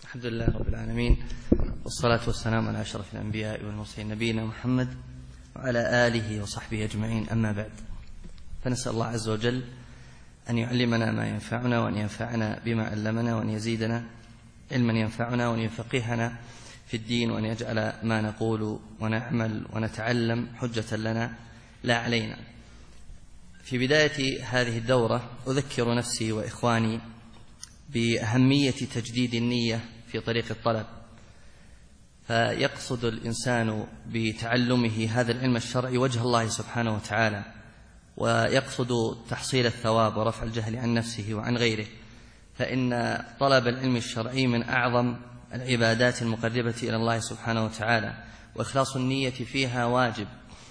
الحمد لله رب العالمين، والصلاة والسلام على أشرف الأنبياء والمرسلين نبينا محمد وعلى آله وصحبه أجمعين. أما بعد، فنسأل الله عز وجل أن يعلمنا ما ينفعنا، وأن ينفعنا بما علمنا، وأن يزيدنا علما ينفعنا، وأن يفقهنا في الدين، وأن يجعل ما نقول ونعمل ونتعلم حجة لنا لا علينا. في بداية هذه الدورة أذكر نفسي وإخواني بأهمية تجديد النية في طريق الطلب، فيقصد الإنسان بتعلمه هذا العلم الشرعي وجه الله سبحانه وتعالى، ويقصد تحصيل الثواب ورفع الجهل عن نفسه وعن غيره، فإن طلب العلم الشرعي من أعظم العبادات المقربة إلى الله سبحانه وتعالى، وإخلاص النية فيها واجب،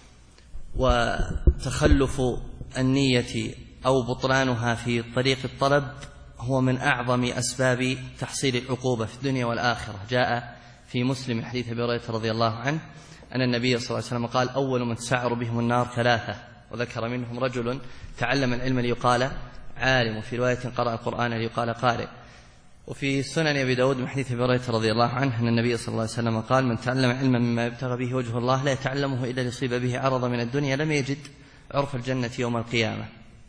وتخلف النية أو بطلانها في طريق الطلب هو من أعظم أسباب تحصيل العقوبة في الدنيا والآخرة. جاء في مسلم حديث أبي هريرة رضي الله عنه أن النبي صلى الله عليه وسلم قال: أول من تسعر بهم النار ثلاثة، وذكر منهم رجل تعلم العلم ليقال عالم، وفي رواية قرأ القرآن ليقال قارئ. وفي سنن أبي داود من حديث أبي هريرة رضي الله عنه أن النبي صلى الله عليه وسلم قال: من تعلم علما مما يبتغى به وجه الله لا يتعلمه إلا ليصيب به عرض من الدنيا لم يجد عرف الجنة يوم القيامة.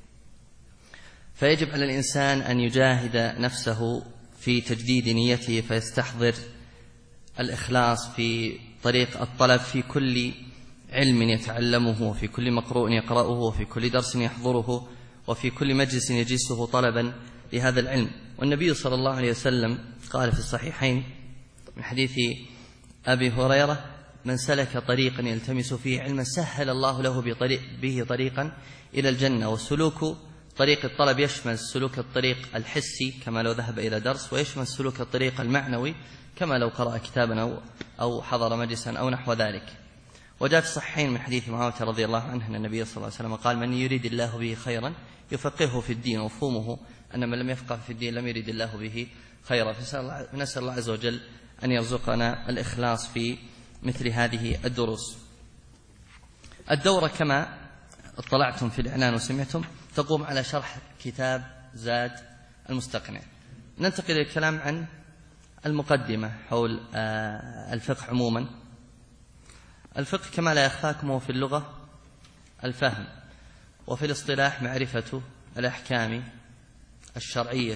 فيجب على الإنسان أن يجاهد نفسه في تجديد نيته، فيستحضر الإخلاص في طريق الطلب في كل علم يتعلمه، وفي كل مقروء يقرأه، وفي كل درس يحضره، وفي كل مجلس يجلسه طلبا لهذا العلم. والنبي صلى الله عليه وسلم قال في الصحيحين من حديث أبي هريرة: من سلك طريقا يلتمس فيه علما سهل الله له به طريقا إلى الجنة. والسلوك طريق الطلب يشمل سلوك الطريق الحسي كما لو ذهب إلى درس، ويشمل سلوك الطريق المعنوي كما لو قرأ كتابا أو حضر مجلسا أو نحو ذلك. وجاء في الصحيحين من حديث معاوية رضي الله عنه أن النبي صلى الله عليه وسلم قال: من يريد الله به خيرا يفقهه في الدين. ومفهومه أن من لم يفقه في الدين لم يريد الله به خيرا. فنسأل الله عز وجل أن يرزقنا الإخلاص في مثل هذه الدروس. الدورة كما اطلعتم في الإعلان وسمعتم تقوم على شرح كتاب زاد المستقنع. ننتقل للكلام عن المقدمة حول الفقه عموما. الفقه كما لا يخفاكم هو في اللغة الفهم، وفي الاصطلاح معرفة الأحكام الشرعية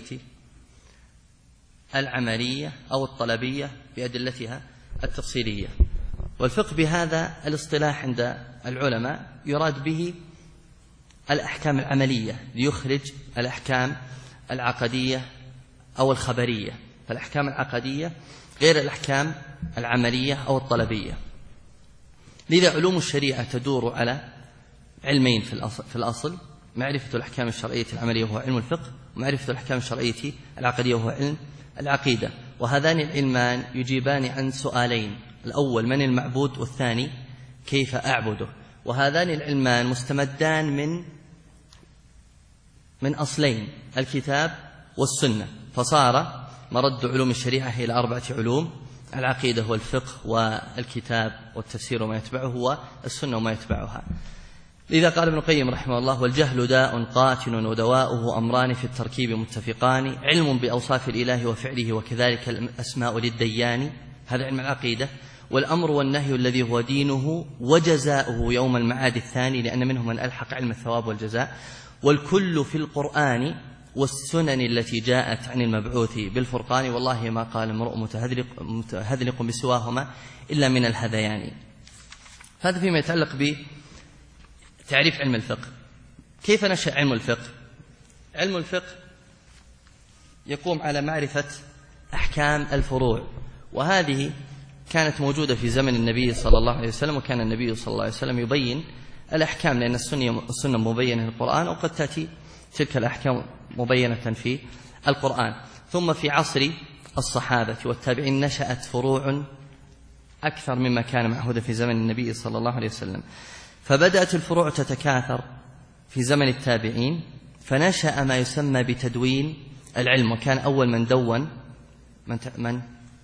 العملية أو الطلبية بأدلتها التفصيلية. والفقه بهذا الاصطلاح عند العلماء يراد به الأحكام العملية، ليخرج الأحكام العقدية أو الخبرية. فالأحكام العقدية غير الأحكام العملية أو الطلبية. لذا علوم الشريعة تدور على علمين في الأصل: معرفة الأحكام الشرعية العملية وهو علم الفقه، ومعرفة الأحكام الشرعية العقدية وهو علم العقيدة. وهذان العلمان يجيبان عن سؤالين: الأول من المعبود، والثاني كيف أعبده. وهذان العلمان مستمدان من أصلين: الكتاب والسنة. فصار مرد علوم الشريعة إلى 4 علوم: العقيدة والفقه والكتاب والتفسير وما يتبعه، والسنة وما يتبعها. لذا قال ابن القيم رحمه الله: والجهل داء قاتل ودواؤه أمران في التركيب متفقان: علم بأوصاف الإله وفعله، وكذلك الأسماء للديان، هذا علم العقيدة. والأمر والنهي الذي هو دينه، وجزاؤه يوم المعاد الثاني، لأن منهم من ألحق علم الثواب والجزاء. والكل في القرآن والسنن التي جاءت عن المبعوث بالفرقان، والله ما قال امرؤ متهذلق بسواهما إلا من الهذيان. هذا فيما يتعلق بتعريف علم الفقه. كيف نشأ علم الفقه؟ علم الفقه يقوم على معرفة أحكام الفروع، وهذه كانت موجودة في زمن النبي صلى الله عليه وسلم، وكان النبي صلى الله عليه وسلم يبين الأحكام، لأن السنة مبينة في القرآن، وقد تأتي تلك الأحكام مبينة في القرآن. ثم في عصر الصحابة والتابعين نشأت فروع أكثر مما كان معهودا في زمن النبي صلى الله عليه وسلم، فبدأت الفروع تتكاثر في زمن التابعين، فنشأ ما يسمى بتدوين العلم. وكان أول من دون من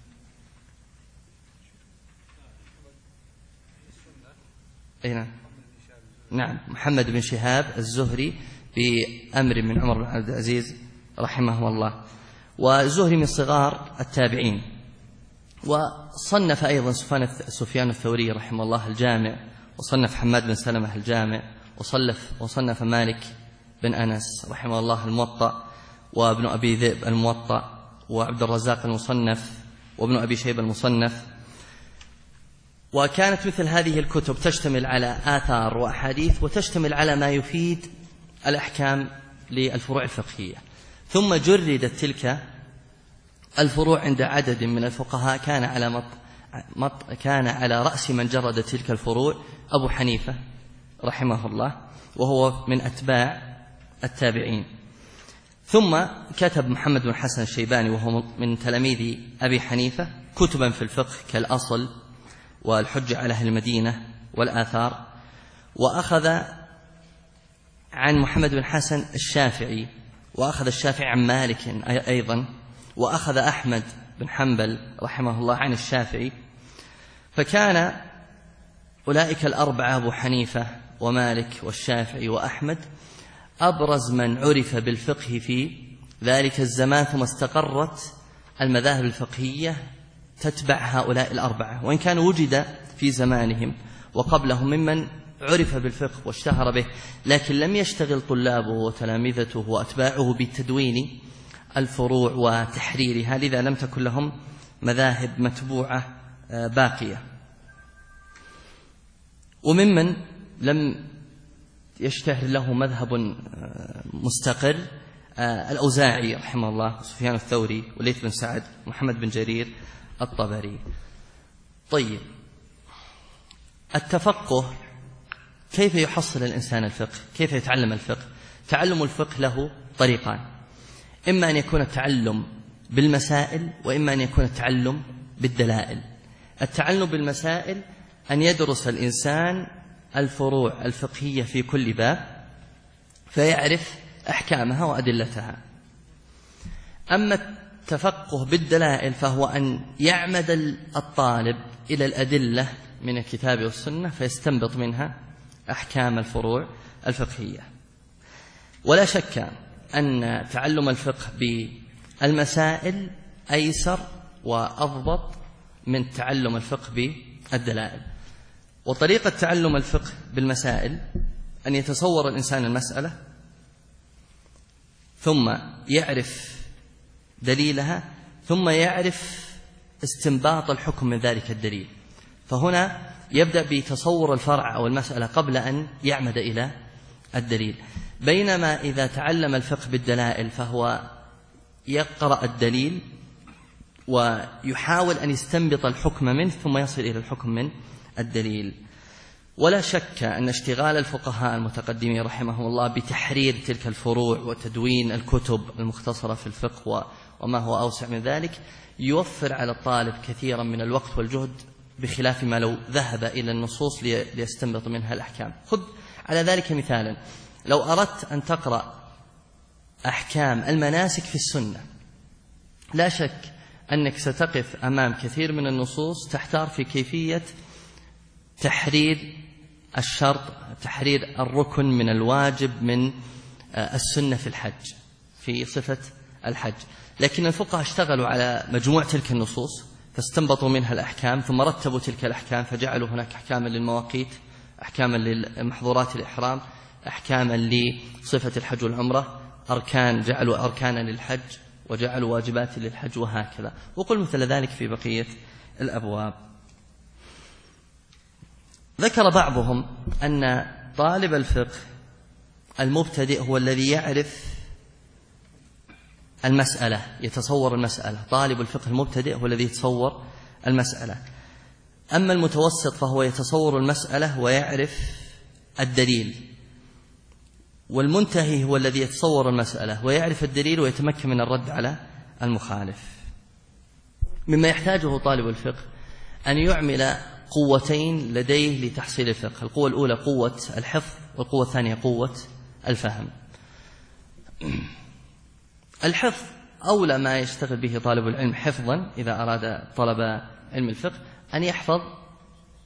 نعم محمد بن شهاب الزهري بأمر من عمر بن عبد العزيز رحمه الله. والزهري من صغار التابعين، وصنف أيضا سفيان الثوري رحمه الله الجامع، وصنف حماد بن سلمة الجامع، وصنف مالك بن أنس رحمه الله الموطأ، وابن أبي ذئب الموطأ، وعبد الرزاق المصنف، وابن أبي شيبة المصنف. وكانت مثل هذه الكتب تشتمل على آثار وأحاديث، وتشتمل على ما يفيد الأحكام للفروع الفقهية. ثم جردت تلك الفروع عند عدد من الفقهاء، كان على رأس من جرد تلك الفروع أبو حنيفة رحمه الله، وهو من أتباع التابعين. ثم كتب محمد بن حسن الشيباني وهو من تلاميذ أبي حنيفة كتبا في الفقه كالأصل والحجة على أهل المدينة والآثار. وأخذ عن محمد بن حسن الشافعي، وأخذ الشافعي عن مالك أيضا، وأخذ أحمد بن حنبل رحمه الله عن الشافعي. فكان أولئك الأربعة أبو حنيفة ومالك والشافعي وأحمد أبرز من عرف بالفقه في ذلك الزمان، ثم استقرت المذاهب الفقهية تتبع هؤلاء الأربعة، وإن كان وجد في زمانهم وقبلهم ممن عرف بالفقه واشتهر به، لكن لم يشتغل طلابه وتلامذته وأتباعه بتدوين الفروع وتحريرها، لذا لم تكن لهم مذاهب متبوعة باقية. وممن لم يشتهر له مذهب مستقر الأوزاعي رحمه الله، سفيان الثوري، وليث بن سعد، محمد بن جرير الطبري. طيب، التفقه، كيف يحصل الإنسان الفقه؟ كيف يتعلم الفقه؟ تعلم الفقه له طريقان: إما أن يكون التعلم بالمسائل، وإما أن يكون التعلم بالدلائل. التعلم بالمسائل أن يدرس الإنسان الفروع الفقهية في كل باب فيعرف أحكامها وأدلتها. أما التفقه بالدلائل فهو أن يعمد الطالب إلى الأدلة من الكتاب والسنة فيستنبط منها أحكام الفروع الفقهية. ولا شك أن تعلم الفقه بالمسائل أيسر وأضبط من تعلم الفقه بالدلائل. وطريقة تعلم الفقه بالمسائل أن يتصور الإنسان المسألة ثم يعرف دليلها ثم يعرف استنباط الحكم من ذلك الدليل. فهنا يبدأ بتصور الفرع أو المسألة قبل أن يعمد إلى الدليل. بينما إذا تعلم الفقه بالدلائل فهو يقرأ الدليل ويحاول أن يستنبط الحكم منه ثم يصل إلى الحكم من الدليل. ولا شك أن اشتغال الفقهاء المتقدمين رحمهم الله بتحرير تلك الفروع وتدوين الكتب المختصرة في الفقه وما هو أوسع من ذلك يوفر على الطالب كثيرا من الوقت والجهد، بخلاف ما لو ذهب إلى النصوص ليستنبط منها الأحكام. خذ على ذلك مثالا: لو أردت أن تقرأ أحكام المناسك في السنة، لا شك أنك ستقف أمام كثير من النصوص تحتار في كيفية تحرير الشرط، تحرير الركن من الواجب من السنة في الحج، في صفة الحج. لكن الفقهاء اشتغلوا على مجموع تلك النصوص فاستنبطوا منها الأحكام، ثم رتبوا تلك الأحكام فجعلوا هناك أحكاما للمواقيت، أحكاما لمحظورات الإحرام، أحكاما لصفة الحج والعمرة، جعلوا أركانا للحج وجعلوا واجبات للحج، وهكذا. وقل مثل ذلك في بقية الأبواب. ذكر بعضهم أن طالب الفقه المبتدئ هو الذي يعرف المسألة، يتصور المسألة. طالب الفقه المبتدئ هو الذي يتصور المسألة. أما المتوسط فهو يتصور المسألة ويعرف الدليل، والمنتهي هو الذي يتصور المسألة ويعرف الدليل ويتمكن من الرد على المخالف. مما يحتاجه طالب الفقه أن يعمل قوتين لديه لتحصيل الفقه: القوة الأولى قوة الحفظ، والقوة الثانية قوة الفهم. الحفظ أولى ما يشتغل به طالب العلم حفظا إذا أراد طلب علم الفقه أن يحفظ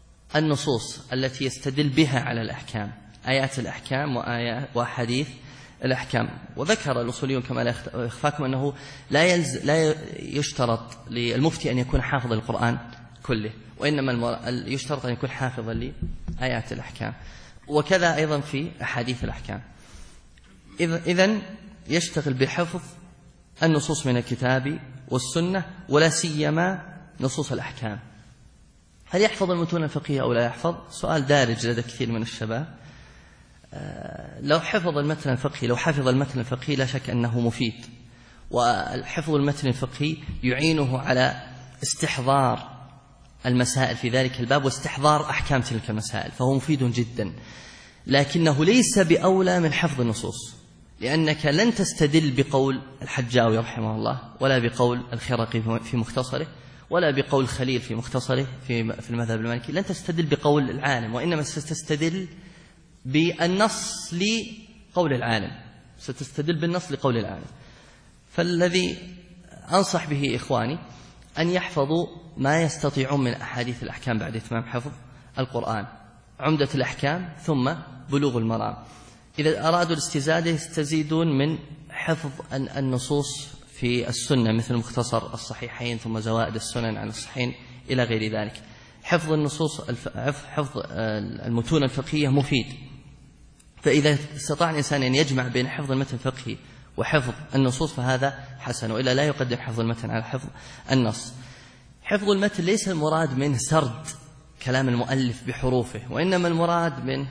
النصوص التي يستدل بها على الأحكام، آيات الأحكام وأحاديث الأحكام. وذكر الأصوليون كما لا يخفاكم أنه لا يشترط للمفتي أن يكون حافظ القرآن كله، وإنما يشترط أن يكون حافظا لآيات الأحكام، وكذا أيضا في أحاديث الأحكام. إذن يشتغل بحفظ النصوص من الكتاب والسنة، ولا سيما نصوص الأحكام. هل يحفظ المتون الفقهية أو لا يحفظ؟ سؤال دارج لدى كثير من الشباب. لو حفظ المتن الفقهي، لو حفظ المتن الفقهي لا شك أنه مفيد، والحفظ المتن الفقهي يعينه على استحضار المسائل في ذلك الباب واستحضار أحكام تلك المسائل، فهو مفيد جدا، لكنه ليس بأولى من حفظ النصوص، لأنك لن تستدل بقول الحجاوي رحمه الله، ولا بقول الخرقي في مختصره، ولا بقول خليل في مختصره في المذهب المالكي، لن تستدل بقول العالم، وإنما ستستدل بالنص لقول العالم، ستستدل بالنص لقول العالم. فالذي أنصح به إخواني أن يحفظوا ما يستطيعون من أحاديث الأحكام بعد إتمام حفظ القرآن، عمدة الأحكام ثم بلوغ المرام. إذا أرادوا الاستزادة يستزيدون من حفظ النصوص في السنة مثل مختصر الصحيحين ثم زوائد السنن عن الصحيحين إلى غير ذلك. حفظ النصوص، حفظ المتون الفقهية مفيد، فإذا استطاع الإنسان أن يجمع بين حفظ المتن الفقهي وحفظ النصوص فهذا حسن، وإلا لا يقدم حفظ المتن على حفظ النص. حفظ المتن ليس المراد منه سرد كلام المؤلف بحروفه، وإنما المراد منه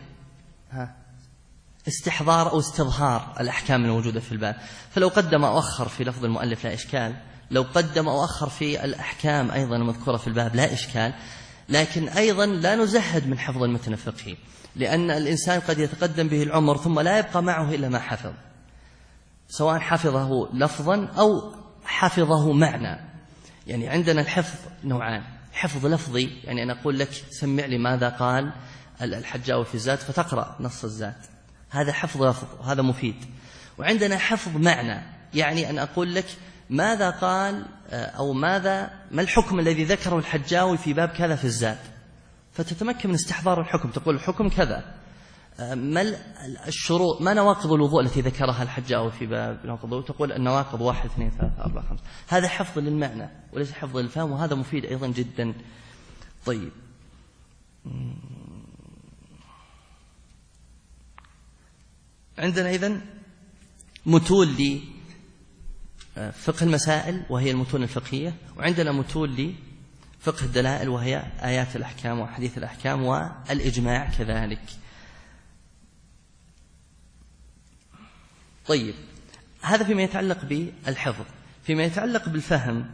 استحضار أو استظهار الأحكام الموجودة في الباب. فلو قدم أو أخر في لفظ المؤلف لا إشكال، لو قدم أو أخر في الأحكام أيضا المذكورة في الباب لا إشكال، لكن أيضا لا نزهد من حفظ المتن الفقهي، لأن الإنسان قد يتقدم به العمر ثم لا يبقى معه إلا ما حفظ، سواء حفظه لفظا أو حفظه معنى. يعني عندنا الحفظ نوعان: حفظ لفظي، يعني أنا أقول لك سمع لي ماذا قال الحجاوي في الزاد فتقرأ نص الزاد، هذا حفظ لفظ وهذا مفيد. وعندنا حفظ معنى، يعني أن أقول لك ماذا قال أو ما الحكم الذي ذكره الحجاوي في باب كذا في الزاد، فتتمكن من استحضار الحكم، تقول الحكم كذا، ما الشروط، ما نواقض الوضوء التي ذكرها الحجاوي في باب نواقض الوضوء، تقول النواقض 1 2 3 4 5. هذا حفظ للمعنى وليس حفظ للفهم، وهذا مفيد أيضا جدا. طيب، عندنا إذن متون لفقه المسائل وهي المتون الفقهية، وعندنا متون لفقه الدلائل وهي آيات الأحكام وحديث الأحكام والإجماع كذلك. طيب، هذا فيما يتعلق بالحفظ. فيما يتعلق بالفهم،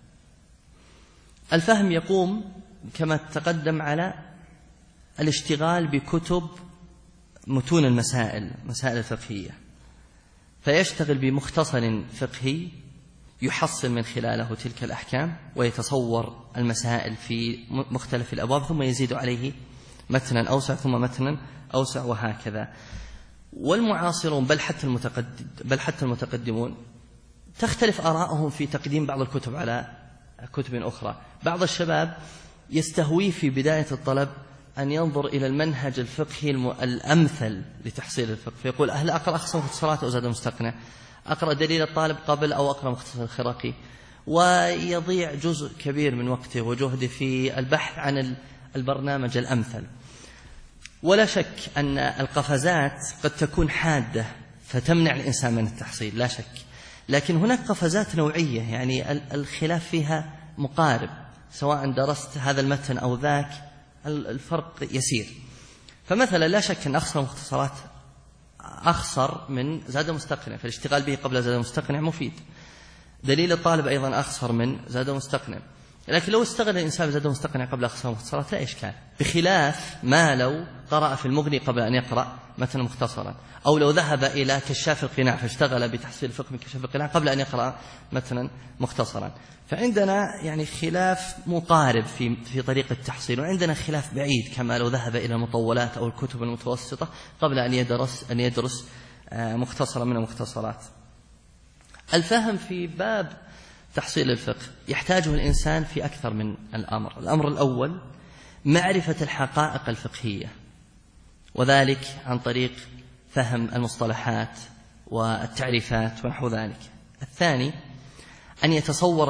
الفهم يقوم كما تقدم على الاشتغال بكتب متون المسائل، مسائل الفقهية، فيشتغل بمختصر فقهي يحصل من خلاله تلك الأحكام ويتصور المسائل في مختلف الأبواب، ثم يزيد عليه متنا أوسع ثم متنا أوسع، وهكذا. والمعاصرون بل حتى المتقدمون تختلف آراءهم في تقديم بعض الكتب على كتب أخرى. بعض الشباب يستهوي في بداية الطلب أن ينظر إلى المنهج الفقهي الأمثل لتحصيل الفقه، فيقول هل أقرأ أخصر مختصرات أو زاد مستقنع، أقرأ دليل الطالب قبل أو أقرأ مختصر الخراقي، ويضيع جزء كبير من وقته وجهده في البحث عن البرنامج الأمثل. ولا شك أن القفزات قد تكون حادة فتمنع الإنسان من التحصيل، لا شك، لكن هناك قفزات نوعية يعني الخلاف فيها مقارب، سواء درست هذا المتن أو ذاك الفرق يسير. فمثلا لا شك أن أخصر مختصرات أخصر من زاد مستقنع، فالاشتغال به قبل زاد مستقنع مفيد. دليل الطالب أيضا أخصر من زاد مستقنع، لكن لو استغل الإنسان بزاد مستقنع قبل أخصر مختصرات لا إشكال، بخلاف ما لو قرأ في المغني قبل أن يقرأ متن مختصرا، أو لو ذهب إلى كشاف القناع فاشتغل بتحصيل الفقه من كشاف القناع قبل أن يقرأ متنا مختصرا. فعندنا يعني خلاف مقارب في طريقة التحصيل، وعندنا خلاف بعيد كما لو ذهب إلى المطولات أو الكتب المتوسطة قبل أن يدرس مختصرا من المختصرات. الفهم في باب تحصيل الفقه يحتاجه الإنسان في أكثر من الأمر الأول معرفة الحقائق الفقهية، وذلك عن طريق فهم المصطلحات والتعريفات ونحو ذلك. الثاني أن يتصور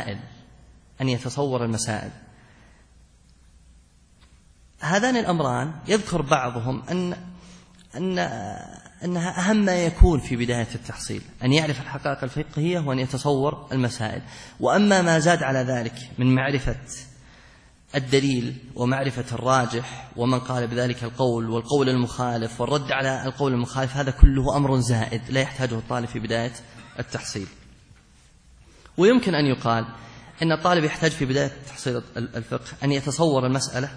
المسائل. هذان الأمران يذكر بعضهم أنها أهم ما يكون في بداية التحصيل، أن يعرف الحقائق الفقهية وأن يتصور المسائل. وأما ما زاد على ذلك من معرفة الدليل ومعرفة الراجح ومن قال بذلك القول والقول المخالف والرد على القول المخالف، هذا كله أمر زائد لا يحتاجه الطالب في بداية التحصيل. ويمكن أن يقال أن الطالب يحتاج في بداية تحصيل الفقه أن يتصور المسألة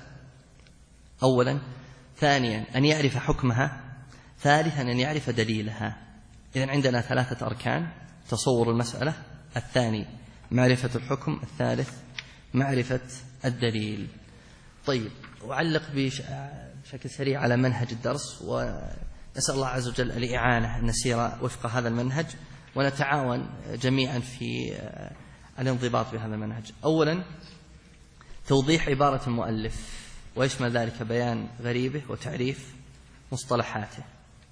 أولا، ثانيا أن يعرف حكمها، ثالثا أن يعرف دليلها. إذن عندنا 3 أركان: تصور المسألة، الثاني معرفة الحكم، الثالث معرفة الدليل. طيب، أعلق بشكل سريع على منهج الدرس، ونسأل الله عز وجل الإعانة أن نسير وفق هذا المنهج ونتعاون جميعا في الانضباط بهذا المنهج. أولا، توضيح عبارة المؤلف، ويشمل ذلك بيان غريبه وتعريف مصطلحاته،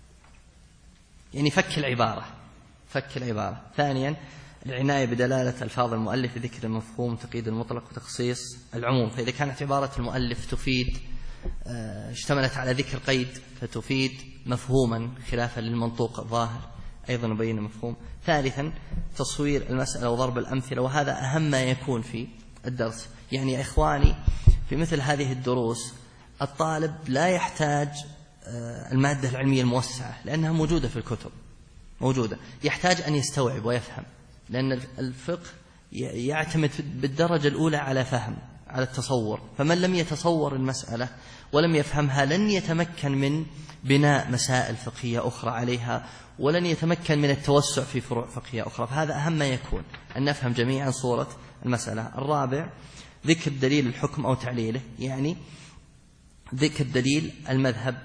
يعني فك العبارة. ثانيا، العناية بدلالة ألفاظ المؤلف بذكر المفهوم، تقييد المطلق وتخصيص العموم. فإذا كانت عبارة المؤلف تفيد اشتملت على ذكر قيد فتفيد مفهوما خلافا للمنطوق الظاهر، أيضا نبين المفهوم. ثالثا، تصوير المسألة وضرب الأمثلة، وهذا أهم ما يكون في الدرس. يعني يا إخواني، في مثل هذه الدروس الطالب لا يحتاج المادة العلمية الموسعة لأنها موجودة في الكتب، يحتاج أن يستوعب ويفهم، لأن الفقه يعتمد بالدرجة الأولى على فهم، على التصور. فمن لم يتصور المسألة ولم يفهمها لن يتمكن من بناء مسائل فقهية أخرى عليها، ولن يتمكن من التوسع في فروع فقهية أخرى. فهذا أهم ما يكون، أن نفهم جميعا صورة المسألة. الرابع، ذكر دليل الحكم أو تعليله، يعني ذكر دليل المذهب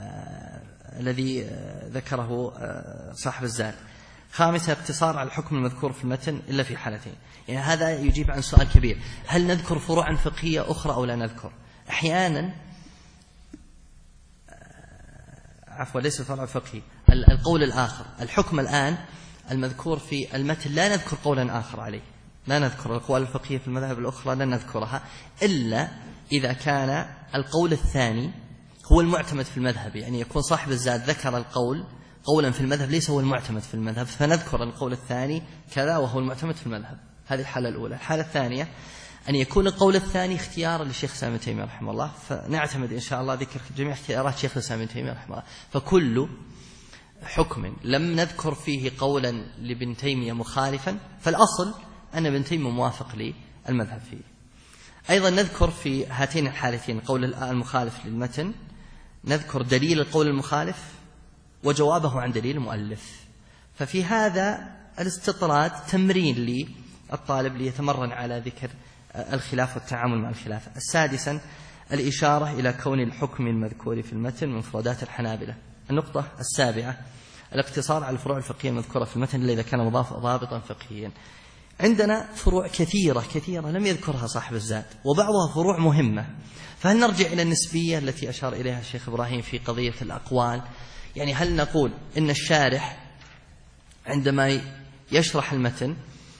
الذي ذكره صاحب الزاد. خامسا، اقتصار على الحكم المذكور في المتن إلا في حالتين. يعني هذا يجيب عن سؤال كبير: هل نذكر فروعا فقهية أخرى أو لا نذكر؟ أحيانا ليس فرع فقهي، القول الآخر، الحكم الآن المذكور في المتن لا نذكر قولا آخر عليه، لا نذكر الأقوال الفقهية في المذاهب الأخرى، لن نذكرها إلا إذا كان القول الثاني هو المعتمد في المذهب. يعني يكون صاحب الزاد ذكر قولا في المذهب ليس هو المعتمد في المذهب، فنذكر القول الثاني كذا وهو المعتمد في المذهب. هذه الحالة الأولى. الحالة الثانية أن يكون القول الثاني اختيارا للشيخ الإسلام ابن تيمية رحمه الله، فنعتمد إن شاء الله ذكر جميع اختيارات شيخ الإسلام ابن تيمية رحمه الله. فكل حكم لم نذكر فيه قولا لابن تيمية مخالفا فالأصل أن ابن تيمية موافق للمذهب فيه. أيضا نذكر في هاتين الحالتين، قول المخالف للمتن، نذكر دليل القول المخالف وجوابه عن دليل المؤلف. ففي هذا الاستطراد تمرين للطالب ليتمرن على ذكر الخلاف والتعامل مع الخلاف. السادسا، الإشارة إلى كون الحكم المذكور في المتن من مفردات الحنابلة. النقطة السابعة، الاقتصار على الفروع الفقهية المذكورة في المتن إلا إذا كان ضابطا فقهيا. عندنا فروع كثيرة لم يذكرها صاحب الزاد، وبعضها فروع مهمة. فهل نرجع إلى النسبية التي أشار إليها الشيخ إبراهيم في قضية الأقوال؟ يعني هل نقول إن الشارح عندما يشرح المتن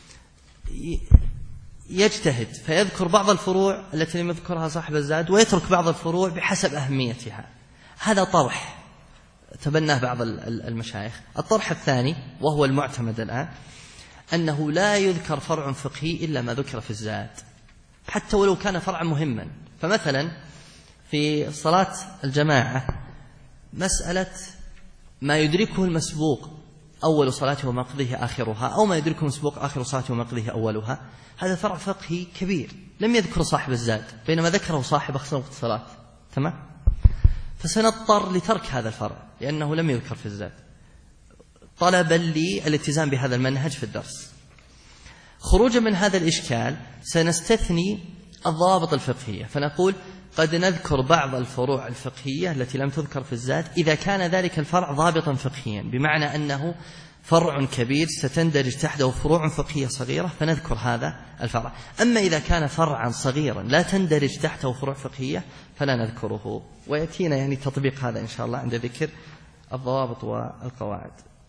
يجتهد فيذكر بعض الفروع التي لم يذكرها صاحب الزاد ويترك بعض الفروع بحسب أهميتها؟ هذا طرح تبناه بعض المشايخ. الطرح الثاني وهو المعتمد الآن، أنه لا يذكر فرع فقهي إلا ما ذكر في الزاد حتى ولو كان فرعا مهما. فمثلا في صلاة الجماعة مسألة ما يدركه المسبوق أول صلاته وما يقضيه آخرها، أو ما يدركه المسبوق آخر صلاته وما يقضيه أولها، هذا فرع فقهي كبير لم يذكر صاحب الزاد، بينما ذكره صاحب أخصر وقت الصلاة. تمام؟ فسنضطر لترك هذا الفرع لأنه لم يذكر في الزاد، طلبا للالتزام بهذا المنهج في الدرس. خروجا من هذا الإشكال سنستثني الضوابط الفقهية، فنقول قد نذكر بعض الفروع الفقهية التي لم تذكر في الزاد إذا كان ذلك الفرع ضابطا فقهيا، بمعنى أنه فرع كبير ستندرج تحته فروع فقهية صغيرة فنذكر هذا الفرع. أما إذا كان فرعا صغيرا لا تندرج تحته فروع فقهية فلا نذكره. ويأتينا يعني تطبيق هذا إن شاء الله عند ذكر الضوابط والقواعد.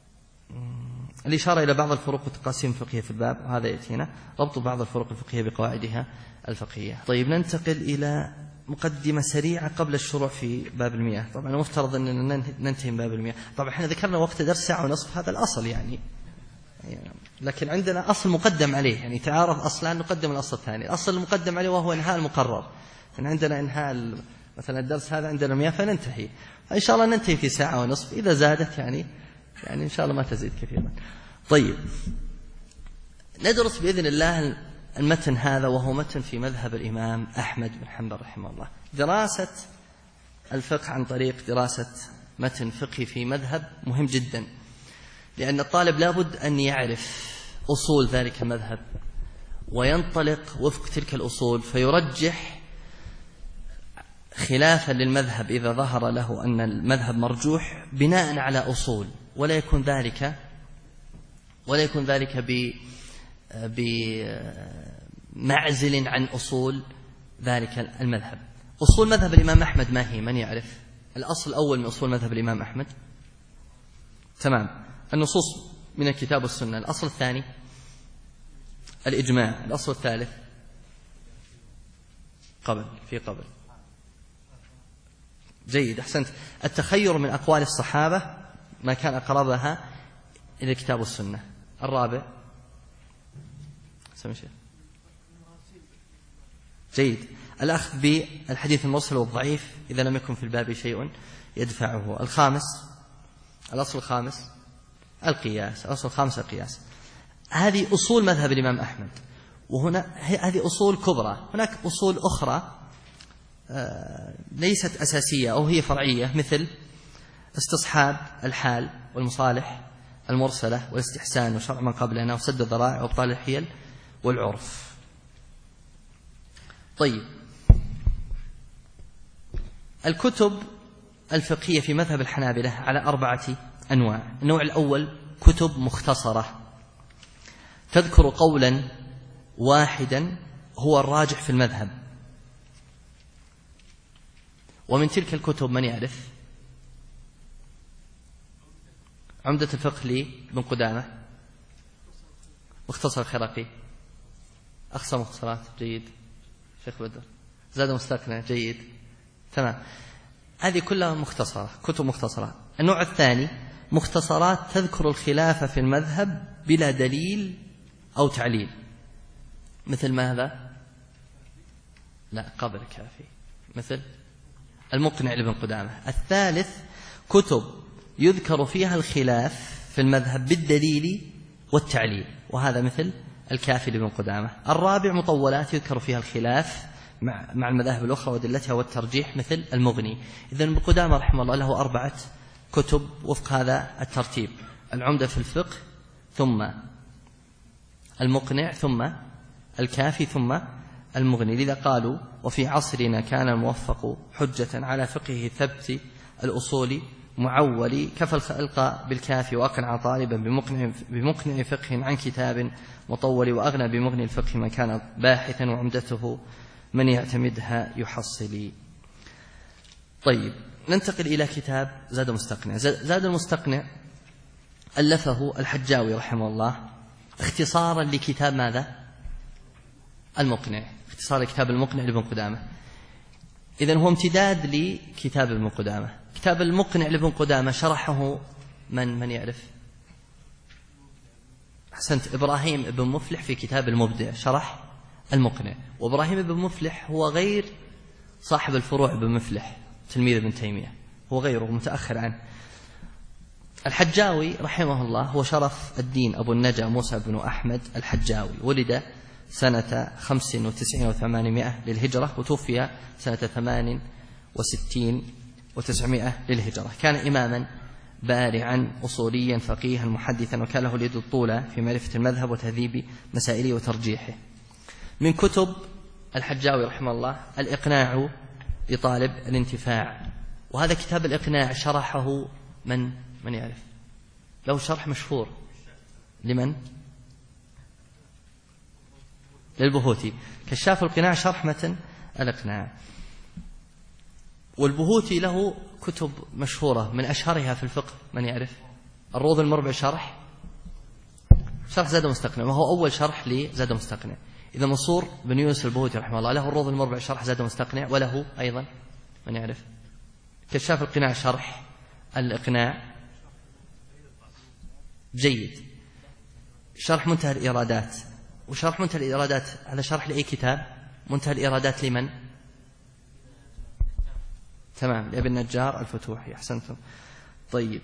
الإشارة إلى بعض الفروق والتقاسيم الفقهية في الباب، وهذا يأتينا ربط بعض الفروق الفقهية بقواعدها الفقهية. طيب ننتقل إلى مقدمة سريعة قبل الشروع في باب المياه. طبعا المفترض أننا ننتهي من باب المياه. طبعا احنا ذكرنا وقت درس ساعة ونصف، هذا الأصل يعني لكن عندنا أصل مقدم عليه، يعني تعارف أصلان نقدم الأصل الثاني. الأصل المقدم عليه وهو إنهاء المقرر، يعني عندنا إنهاء مثلا الدرس هذا عندنا مياه فننتهي، فإن شاء الله ننتهي في ساعة ونصف، إذا زادت يعني إن شاء الله ما تزيد كثيرا. طيب ندرس بإذن الله المتن هذا، وهو متن في مذهب الإمام أحمد بن حنبل رحمه الله. دراسة الفقه عن طريق دراسة متن فقهي في مذهب مهم جدا، لأن الطالب لابد أن يعرف أصول ذلك المذهب وينطلق وفق تلك الأصول، فيرجح خلافا للمذهب إذا ظهر له أن المذهب مرجوح بناء على أصول، ولا يكون ذلك بمعزل عن أصول ذلك المذهب. أصول مذهب الإمام أحمد ما هي؟ من يعرف الأصل الأول من أصول مذهب الإمام أحمد؟ تمام، النصوص من الكتاب والسنة. الأصل الثاني الإجماع. الأصل الثالث قبل جيد، أحسنت، التخير من أقوال الصحابة ما كان أقربها إلى الكتاب والسنة. الرابع جيد، الأخذ بالحديث المرسل والضعيف إذا لم يكن في الباب شيء يدفعه. الأصل الخامس القياس. الأصل الخامس القياس. هذه أصول مذهب الإمام أحمد، وهنا هذه أصول كبرى. هناك أصول أخرى ليست أساسية أو هي فرعية، مثل استصحاب الحال والمصالح المرسلة والاستحسان وشرع من قبلنا وسد الذرائع وابطال الحيل والعرف. طيب الكتب الفقهية في مذهب الحنابلة على 4 أنواع. النوع الأول كتب مختصرة تذكر قولا واحدا هو الراجح في المذهب، ومن تلك الكتب من يعرف؟ عمدة الفقه لابن قدامة، مختصر الخرقي، أقصى مختصرات جيد، شيخ بدر، زاد مستقنع جيد، تمام، هذه كلها مختصرة، كتب مختصرة. النوع الثاني مختصرات تذكر الخلاف في المذهب بلا دليل أو تعليل، مثل ماذا؟ لا قبل كافي، مثل المقنع لابن قدامة. الثالث كتب يذكر فيها الخلاف في المذهب بالدليل والتعليل، وهذا مثل الكافي لابن قدامة. الرابع مطولات يذكر فيها الخلاف مع المذاهب الأخرى وأدلتها والترجيح، مثل المغني. إذن ابن قدامة رحمه الله له 4 كتب وفق هذا الترتيب: العمدة في الفقه، ثم المقنع، ثم الكافي، ثم المغني. لذا قالوا: وفي عصرنا كان الموفق حجة على فقهه ثبت الأصول معول، كفى الخلق بالكافي وأقنع طالبا بمقنع فقه عن كتاب مطول، وأغنى بمغني الفقه من كان باحثا وعمدته من يعتمدها يحصل. طيب ننتقل إلى كتاب زاد المستقنع. زاد المستقنع ألفه الحجاوي رحمه الله اختصارا لكتاب ماذا؟ المقنع، اختصار لكتاب المقنع لابن قدامة. إذن هو امتداد لكتاب ابن قدامة. كتاب المقنع لابن قدامة شرحه من يعرف؟ أحسنت، إبراهيم بن مفلح في كتاب المبدع شرح المقنع. وإبراهيم بن مفلح هو غير صاحب الفروع بن مفلح تلميذ ابن تيمية، هو غيره متأخر عنه. الحجاوي رحمه الله هو شرف الدين أبو النجا موسى بن أحمد الحجاوي، ولد سنة 95 و800 للهجرة، وتوفي سنة 68 و900 للهجرة. كان إماما بارعا أصوليا فقيها محدثا، وكان له اليد الطولى في معرفة المذهب وتهذيب مسائله وترجيحه. من كتب الحجاوي رحمه الله الإقناع لطالب الانتفاع، وهذا كتاب الإقناع شرحه من يعرف؟ له شرح مشهور لمن؟ للبهوتي، كشاف القناع شرح متن الإقناع. والبهوتي له كتب مشهورة من أشهرها في الفقه من يعرف؟ الروض المربع شرح زاد المستقنع، وهو أول شرح لزاد المستقنع. إذا منصور بن يونس البهوتي رحمه الله له الروض المربع شرح زاد المستقنع، وله أيضا من يعرف كشاف القناع شرح الإقناع جيد. شرح منتهى الإرادات، وشرح منتهى الإرادات هذا شرح لأي كتاب؟ منتهى الإرادات لمن؟ تمام، لابن النجار الفتوحي، أحسنتم. طيب،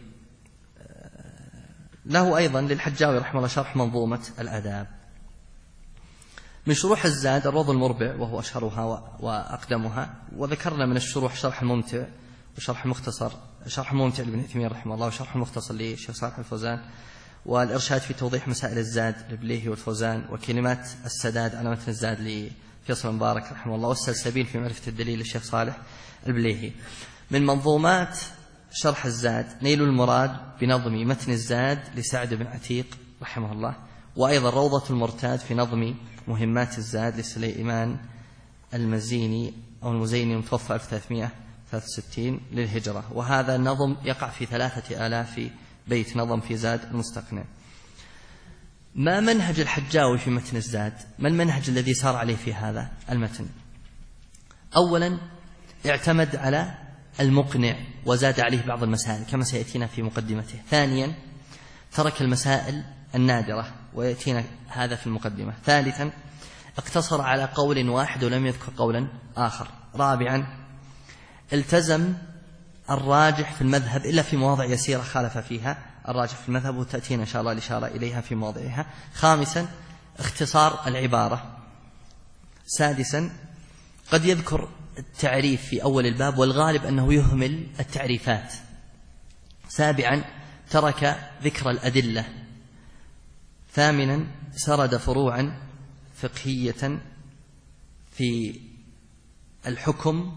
له أيضا للحجاوي رحمه الله شرح منظومة الآداب. من شروح الزاد الروض المربع وهو أشهرها وأقدمها، وذكرنا من الشروح شرح الممتع وشرح المختصر، شرح الممتع لابن عثيمين رحمه الله، وشرح المختصر للشيخ صالح الفوزان، والإرشاد في توضيح مسائل الزاد للبليهي والفوزان، وكلمات السداد على متن الزاد لفيصل مبارك رحمه الله، والسلسبيل في معرفة الدليل للشيخ صالح البليهي. من منظومات شرح الزاد نيل المراد بنظم متن الزاد لسعد بن عتيق رحمه الله، وأيضا روضة المرتاد في نظم مهمات الزاد لسليمان المزيني أو المزيني المتوفى 1363 للهجرة، وهذا النظم يقع في 3000 بيت نظم في زاد المستقنع. ما منهج الحجاوي في متن الزاد؟ ما المنهج الذي سار عليه في هذا المتن؟ أولا اعتمد على المقنع وزاد عليه بعض المسائل كما سيأتينا في مقدمته. ثانيا ترك المسائل النادرة ويأتينا هذا في المقدمة. ثالثا اقتصر على قول واحد ولم يذكر قولا آخر. رابعا التزم الراجح في المذهب إلا في مواضع يسيرة خالف فيها الراجح في المذهب، وتأتينا إن شاء الله الإشارة إليها في مواضعها. خامسا اختصار العبارة. سادسا قد يذكر التعريف في أول الباب والغالب أنه يهمل التعريفات. سابعا ترك ذكر الأدلة. ثامنا سرد فروعا فقهية في الحكم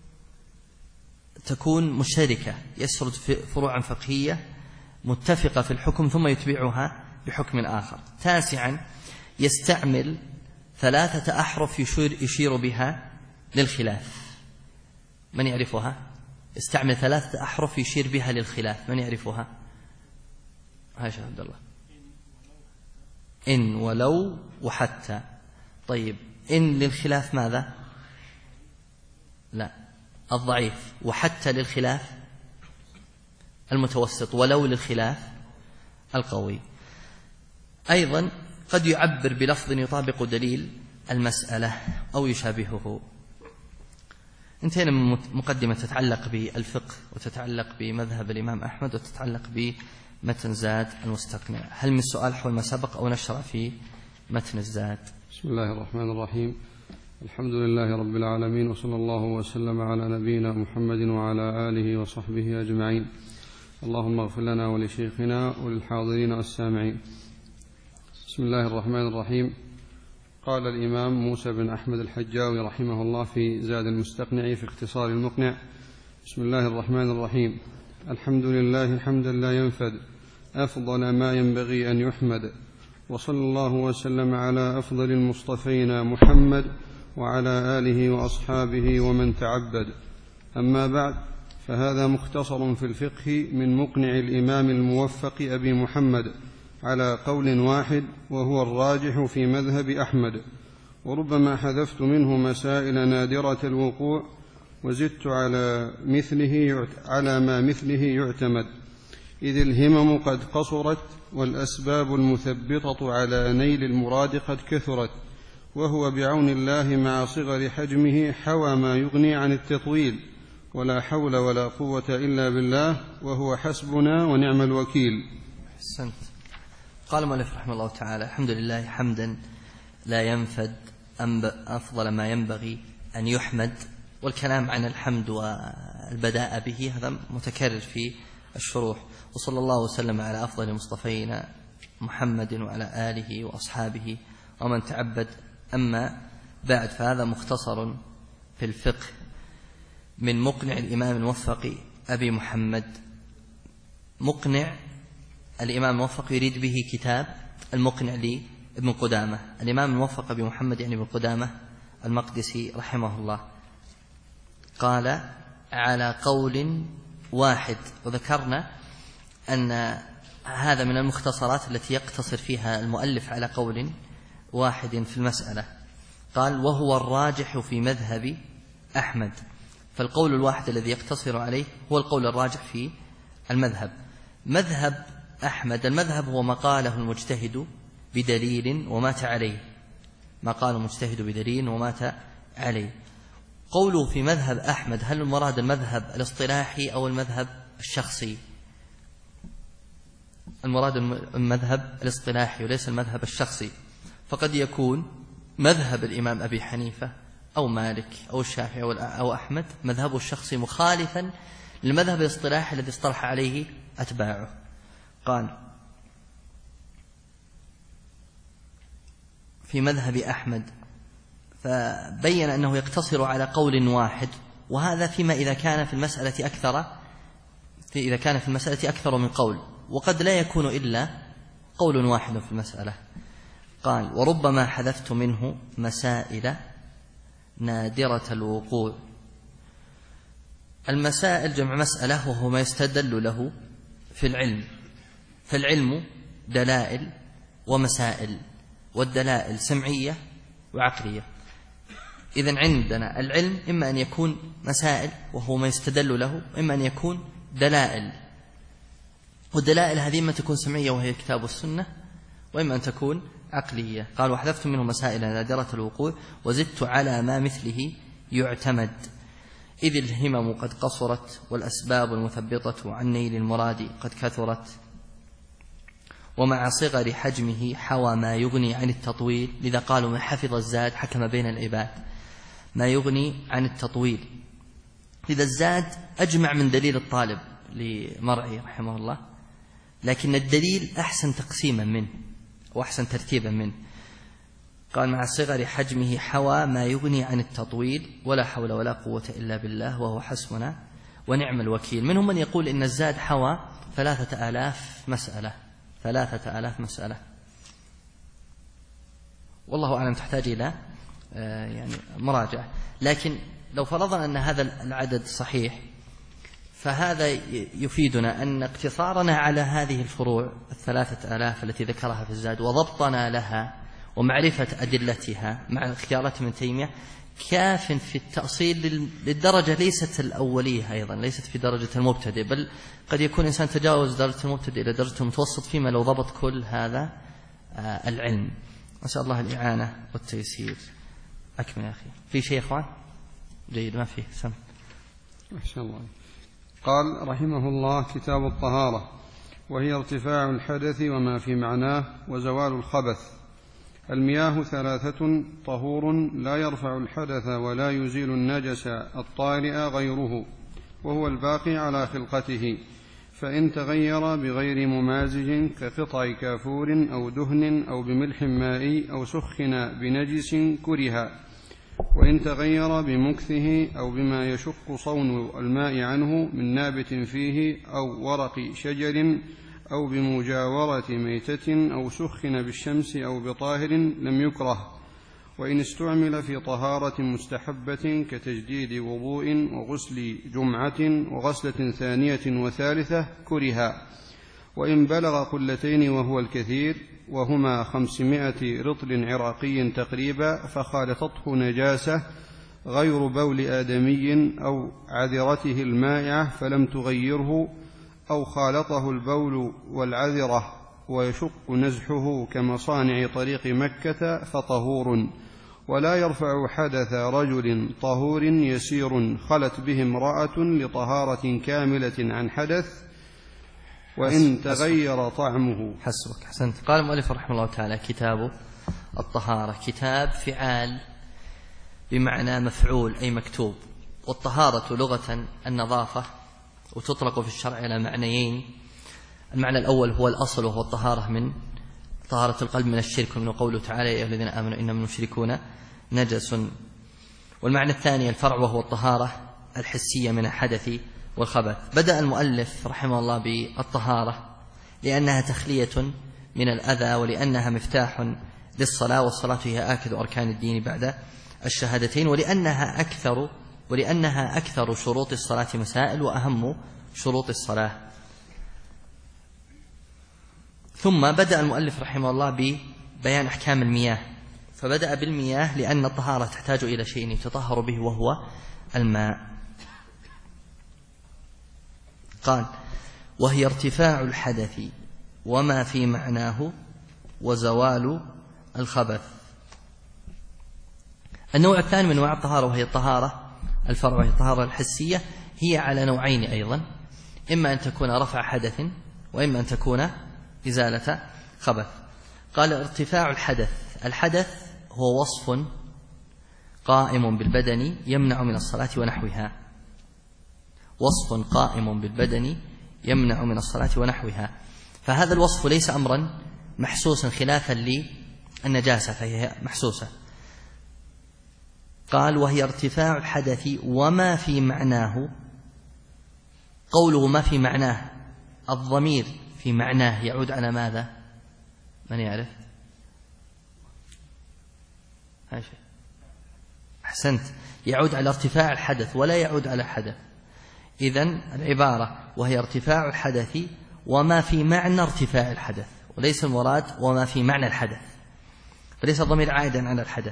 تكون مشتركة، يسرد فروعا فقهية متفقة في الحكم ثم يتبعها بحكم آخر. تاسعا يستعمل 3 أحرف يشير بها للخلاف. من يعرفها؟ استعمل 3 أحرف يشير بها للخلاف. من يعرفها؟ هاي شيخ عبد الله. إن ولو وحتى. طيب، إن للخلاف ماذا؟ لا، الضعيف. وحتى للخلاف المتوسط. ولو للخلاف القوي. أيضا قد يعبر بلفظ يطابق دليل المسألة أو يشابهه. انتهينا من مقدمة تتعلق بالفقه وتتعلق بمذهب الإمام أحمد وتتعلق بمتن زاد المستقنع. هل من سؤال حول ما سبق أو نشرع في متن الزاد؟ بسم الله الرحمن الرحيم. الحمد لله رب العالمين، وصلى الله وسلم على نبينا محمد وعلى آله وصحبه أجمعين. اللهم اغفر لنا ولشيخنا وللحاضرين والسامعين. بسم الله الرحمن الرحيم. قال الإمام موسى بن أحمد الحجاوي رحمه الله في زاد المستقنع في اختصار المقنع: بسم الله الرحمن الرحيم. الحمد لله حمدا لا ينفد، أفضل ما ينبغي أن يحمد، وصلى الله وسلم على أفضل المصطفين محمد وعلى آله وأصحابه ومن تعبد. أما بعد، فهذا مختصر في الفقه من مقنع الإمام الموفق أبي محمد على قول واحد وهو الراجح في مذهب أحمد، وربما حذفت منه مسائل نادرة الوقوع وزدت على ما مثله يعتمد، إذ الهمم قد قصرت والأسباب المثبطة على نيل المراد قد كثرت، وهو بعون الله مع صغر حجمه حوى ما يغني عن التطويل، ولا حول ولا قوة إلا بالله، وهو حسبنا ونعم الوكيل. أحسنت. قال المؤلف رحمه الله تعالى: الحمد لله حمدا لا ينفد، أفضل ما ينبغي أن يحمد. والكلام عن الحمد والبداء به هذا متكرر في الشروح. وصلى الله وسلم على أفضل المصطفين محمد وعلى آله وأصحابه ومن تعبد. أما بعد، فهذا مختصر في الفقه من مقنع الإمام الموفق أبي محمد. مقنع الإمام الموفق يريد به كتاب المقنع لابن قدامة. الإمام الموفق أبي محمد يعني ابن قدامة المقدسي رحمه الله. قال على قول واحد، وذكرنا أن هذا من المختصرات التي يقتصر فيها المؤلف على قول واحد في المسألة. قال: وهو الراجح في مذهب أحمد. فالقول الواحد الذي يقتصر عليه هو القول الراجح في المذهب. مذهب أحمد، المذهب هو ما قاله المجتهد بدليل ومات عليه، ما قاله المجتهد بدليل ومات عليه. قوله في مذهب أحمد، هل المراد المذهب الاصطلاحي أو المذهب الشخصي؟ المراد المذهب الاصطلاحي وليس المذهب الشخصي. فقد يكون مذهب الإمام أبي حنيفة أو مالك أو الشافعي أو أحمد مذهبه الشخصي مخالفا للمذهب الاصطلاحي الذي اصطلح عليه أتباعه. قال: في مذهب أحمد، فبين أنه يقتصر على قول واحد، وهذا فيما إذا كان في المسألة أكثر من قول، وقد لا يكون إلا قول واحد في المسألة. قال: وربما حذفت منه مسائل نادرة الوقوع. المسائل جمع مسألة، وهو ما يستدل له في العلم، فالعلم دلائل ومسائل، والدلائل سمعية وعقلية. إذن عندنا العلم إما أن يكون مسائل وهو ما يستدل له، إما أن يكون دلائل، والدلائل هذه إما تكون سمعية وهي الكتاب والسنة، وإما أن تكون عقلية. قال: وحذفت منه مسائل نادرة الوقوع وزدت على ما مثله يعتمد، إذ الهمم قد قصرت والأسباب المثبطة عن نيل المراد قد كثرت، ومع صغر حجمه حوى ما يغني عن التطويل. لذا قالوا: من حفظ الزاد حكم بين العباد، ما يغني عن التطويل. لذا الزاد أجمع من دليل الطالب لمرعي رحمه الله، لكن الدليل أحسن تقسيما منه وأحسن ترتيبا منه. قال: مع صغر حجمه حوى ما يغني عن التطويل، ولا حول ولا قوة إلا بالله وهو حسبنا ونعم الوكيل. منهم من يقول إن الزاد حوى 3000 مسألة، 3000 مسألة، والله أعلم، تحتاج إلى يعني مراجعة. لكن لو فرضنا أن هذا العدد صحيح، فهذا يفيدنا أن اقتصارنا على هذه الفروع 3000 التي ذكرها في الزاد وضبطنا لها ومعرفة أدلتها مع اختيارات ابن تيمية كاف في التأصيل للدرجة ليست الأولية، أيضا ليست في درجة المبتدئ، بل قد يكون إنسان تجاوز درجة المبتدئ إلى درجة المتوسط فيما لو ضبط كل هذا العلم. نسأل الله الإعانة والتيسير. أكمل يا أخي. في شيء يا إخوان؟ جيد، ما فيه. سم. ما شاء الله. قال رحمه الله: كتاب الطهارة، وهي ارتفاع الحدث وما في معناه وزوال الخبث. المياه 3: طهور لا يرفع الحدث ولا يزيل النجس الطارئ غيره، وهو الباقي على خلقته، فإن تغير بغير ممازج كقطع كافور أو دهن أو بملح مائي أو سخن بنجس كره، وإن تغير بمكثه أو بما يشق صون الماء عنه من نابت فيه أو ورق شجر أو بمجاورة ميتة أو سخن بالشمس أو بطاهر لم يكره. وإن استعمل في طهارة مستحبة كتجديد وضوء وغسل جمعة وغسلة ثانية وثالثة كره. وإن بلغ قلتين وهو الكثير، وهما 500 رطل عراقي تقريبا، فخالطته نجاسة غير بول آدمي أو عذرته المائعة فلم تغيره، أو خالطه البول والعذرة ويشق نزحه كمصانع طريق مكة فطهور. ولا يرفع حدث رجل طهور يسير خلت به امرأة لطهارة كاملة عن حدث، وإن تغير طعمه. حسبك، حسنت. قال المؤلف رحمه الله تعالى: كتاب الطهارة. كتاب فعال بمعنى مفعول أي مكتوب. والطهارة لغة النظافة، وتطلق في الشرع على معنيين. المعنى الأول هو الأصل، وهو الطهارة من طهارة القلب من الشرك، ومن قوله تعالى: يا أيها الذين آمنوا إنما المشركون نجس. والمعنى الثاني الفرع، وهو الطهارة الحسية من الحدث والخبث. بدأ المؤلف رحمه الله بالطهارة لأنها تخلية من الأذى، ولأنها مفتاح للصلاة، والصلاة هي آكد أركان الدين بعد الشهادتين، ولأنها أكثر شروط الصلاة مسائل وأهم شروط الصلاة. ثم بدأ المؤلف رحمه الله ببيان أحكام المياه، فبدأ بالمياه لأن الطهارة تحتاج إلى شيء يتطهر به وهو الماء. قال: وهي ارتفاع الحدث وما في معناه وزوال الخبث. النوع الثاني من أنواع الطهارة وهي الطهارة الفرع، وهي الطهارة الحسية، هي على نوعين أيضا، إما أن تكون رفع حدث وإما أن تكون إزالة خبث. قال: ارتفاع الحدث. الحدث هو وصف قائم بالبدن يمنع من الصلاة ونحوها، وصف قائم بالبدن يمنع من الصلاة ونحوها، فهذا الوصف ليس أمرا محسوسا خلافا للنجاسة فهي محسوسة. قال: وهي ارتفاع الحدث وما في معناه. قوله ما في معناه، الضمير في معناه يعود على ماذا؟ من يعرف؟ أحسنت، يعود على ارتفاع الحدث ولا يعود على حدث. إذن العبارة وهي ارتفاع الحدث وما في معنى ارتفاع الحدث، وليس المراد وما في معنى الحدث، فليس الضمير عائدا على الحدث.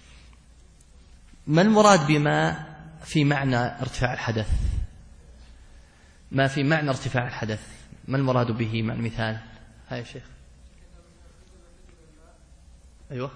ما المراد بما في معنى ارتفاع الحدث؟ ما في معنى ارتفاع الحدث ما المراد به مع المثال؟ هاي يا شيخ. أيوة.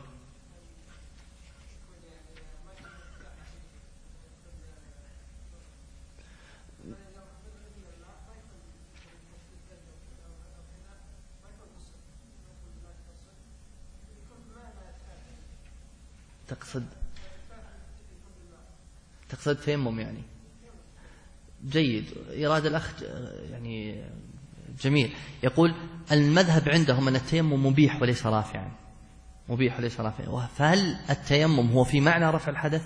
تقصد تيمم يعني؟ جيد، إرادة الأخ يعني جميل. يقول المذهب عندهم أن التيمم مبيح وليس رافعا، مبيح وليس رافعا، فهل التيمم هو في معنى رفع الحدث؟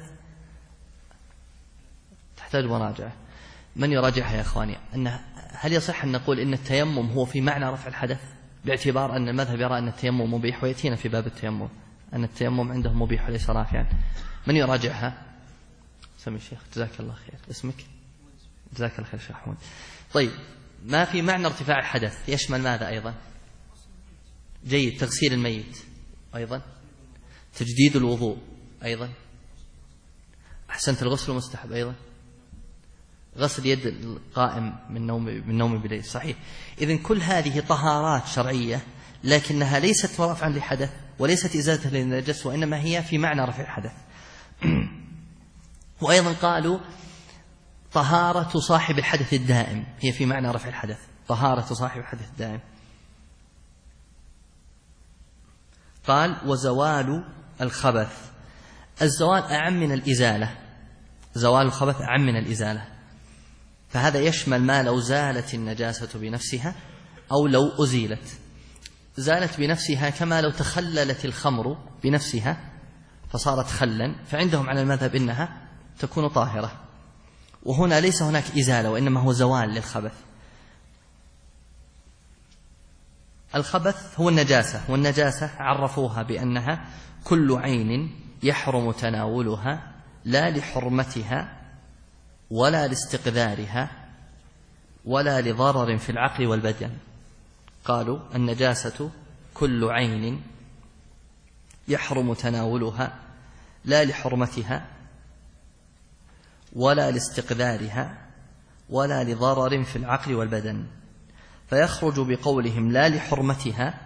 تحتاج مراجعة. من يراجعها يا أخواني؟ هل يصح أن نقول إن التيمم هو في معنى رفع الحدث، باعتبار أن المذهب يرى أن التيمم مبيح، ويأتينا في باب التيمم أن التيمم عندهم مبيح وليس رافعا؟ من يراجعها؟ سمي الشيخ، جزاك الله خير. اسمك؟ جزاك الله خير شيخ حمود. طيب، ما في معنى ارتفاع الحدث يشمل ماذا أيضا؟ جيد، تغسيل الميت أيضا، تجديد الوضوء أيضا، أحسنت، الغسل مستحب أيضا، غسل يد القائم من نوم بليل، صحيح. إذن كل هذه طهارات شرعية، لكنها ليست رفعا لحدث وليست إزالة للنجس، وإنما هي في معنى رفع الحدث. وأيضا قالوا طهارة صاحب الحدث الدائم هي في معنى رفع الحدث، طهارة صاحب الحدث الدائم. قال: وزوال الخبث. الزوال أعم من الإزالة، زوال الخبث أعم من الإزالة، فهذا يشمل ما لو زالت النجاسة بنفسها أو لو أزيلت. زالت بنفسها كما لو تخللت الخمر بنفسها فصارت خلا، فعندهم على المذهب إنها تكون طاهرة، وهنا ليس هناك إزالة وإنما هو زوال للخبث. الخبث هو النجاسة، والنجاسة عرفوها بأنها كل عين يحرم تناولها لا لحرمتها ولا لاستقذارها ولا لضرر في العقل والبدن. قالوا النجاسة كل عين يحرم تناولها لا لحرمتها ولا لاستقذارها ولا لضرر في العقل والبدن، فيخرج بقولهم لا لحرمتها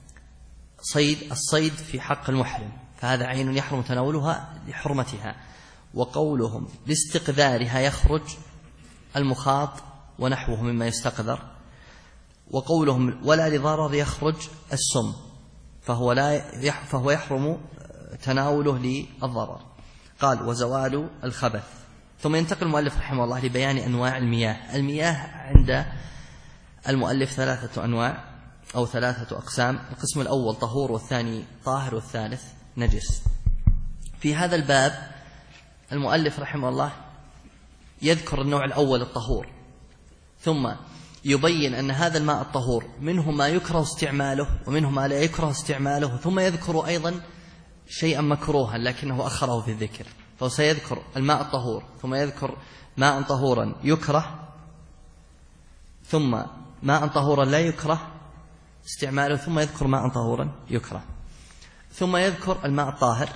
الصيد في حق المحرم، فهذا عين يحرم تناولها لحرمتها، وقولهم لاستقذارها يخرج المخاط ونحوه مما يستقذر، وقولهم ولا لضرر يخرج السم، فهو يحرم تناوله للضرر. قال: وزوال الخبث. ثم ينتقل المؤلف رحمه الله لبيان أنواع المياه. المياه عند المؤلف 3 أنواع أو 3 أقسام، القسم الأول طهور، والثاني طاهر، والثالث نجس. في هذا الباب المؤلف رحمه الله يذكر النوع الأول الطهور، ثم يبين أن هذا الماء الطهور منه ما يكره استعماله ومنه ما لا يكره استعماله، ثم يذكر أيضا شيئا مكروها لكنه أخره في الذكر، فهو سيذكر الماء الطهور ثم يذكر ماء طهورا يكره، ثم ماء طهورا لا يكره، استعماله، ثم يذكر ماء طهورا يكره، ثم يذكر الماء الطاهر،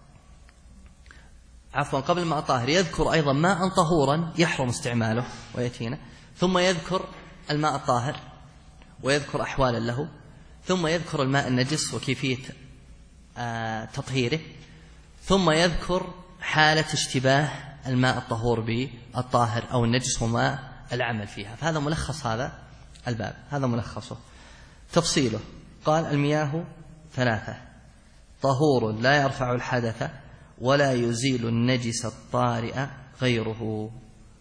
عفوا قبل الماء الطاهر يذكر أيضا ماء طهورا يحرم استعماله ويأتينا، ثم يذكر الماء الطاهر ويذكر أحوالا له، ثم يذكر الماء النجس وكيفية تطهيره، ثم يذكر حالة اشتباه الماء الطهور بالطاهر أو النجس وما العمل فيها. فهذا ملخص هذا الباب، هذا ملخصه. تفصيله قال: المياه ثلاثة: طهور لا يرفع الحدث ولا يزيل النجس الطارئ غيره.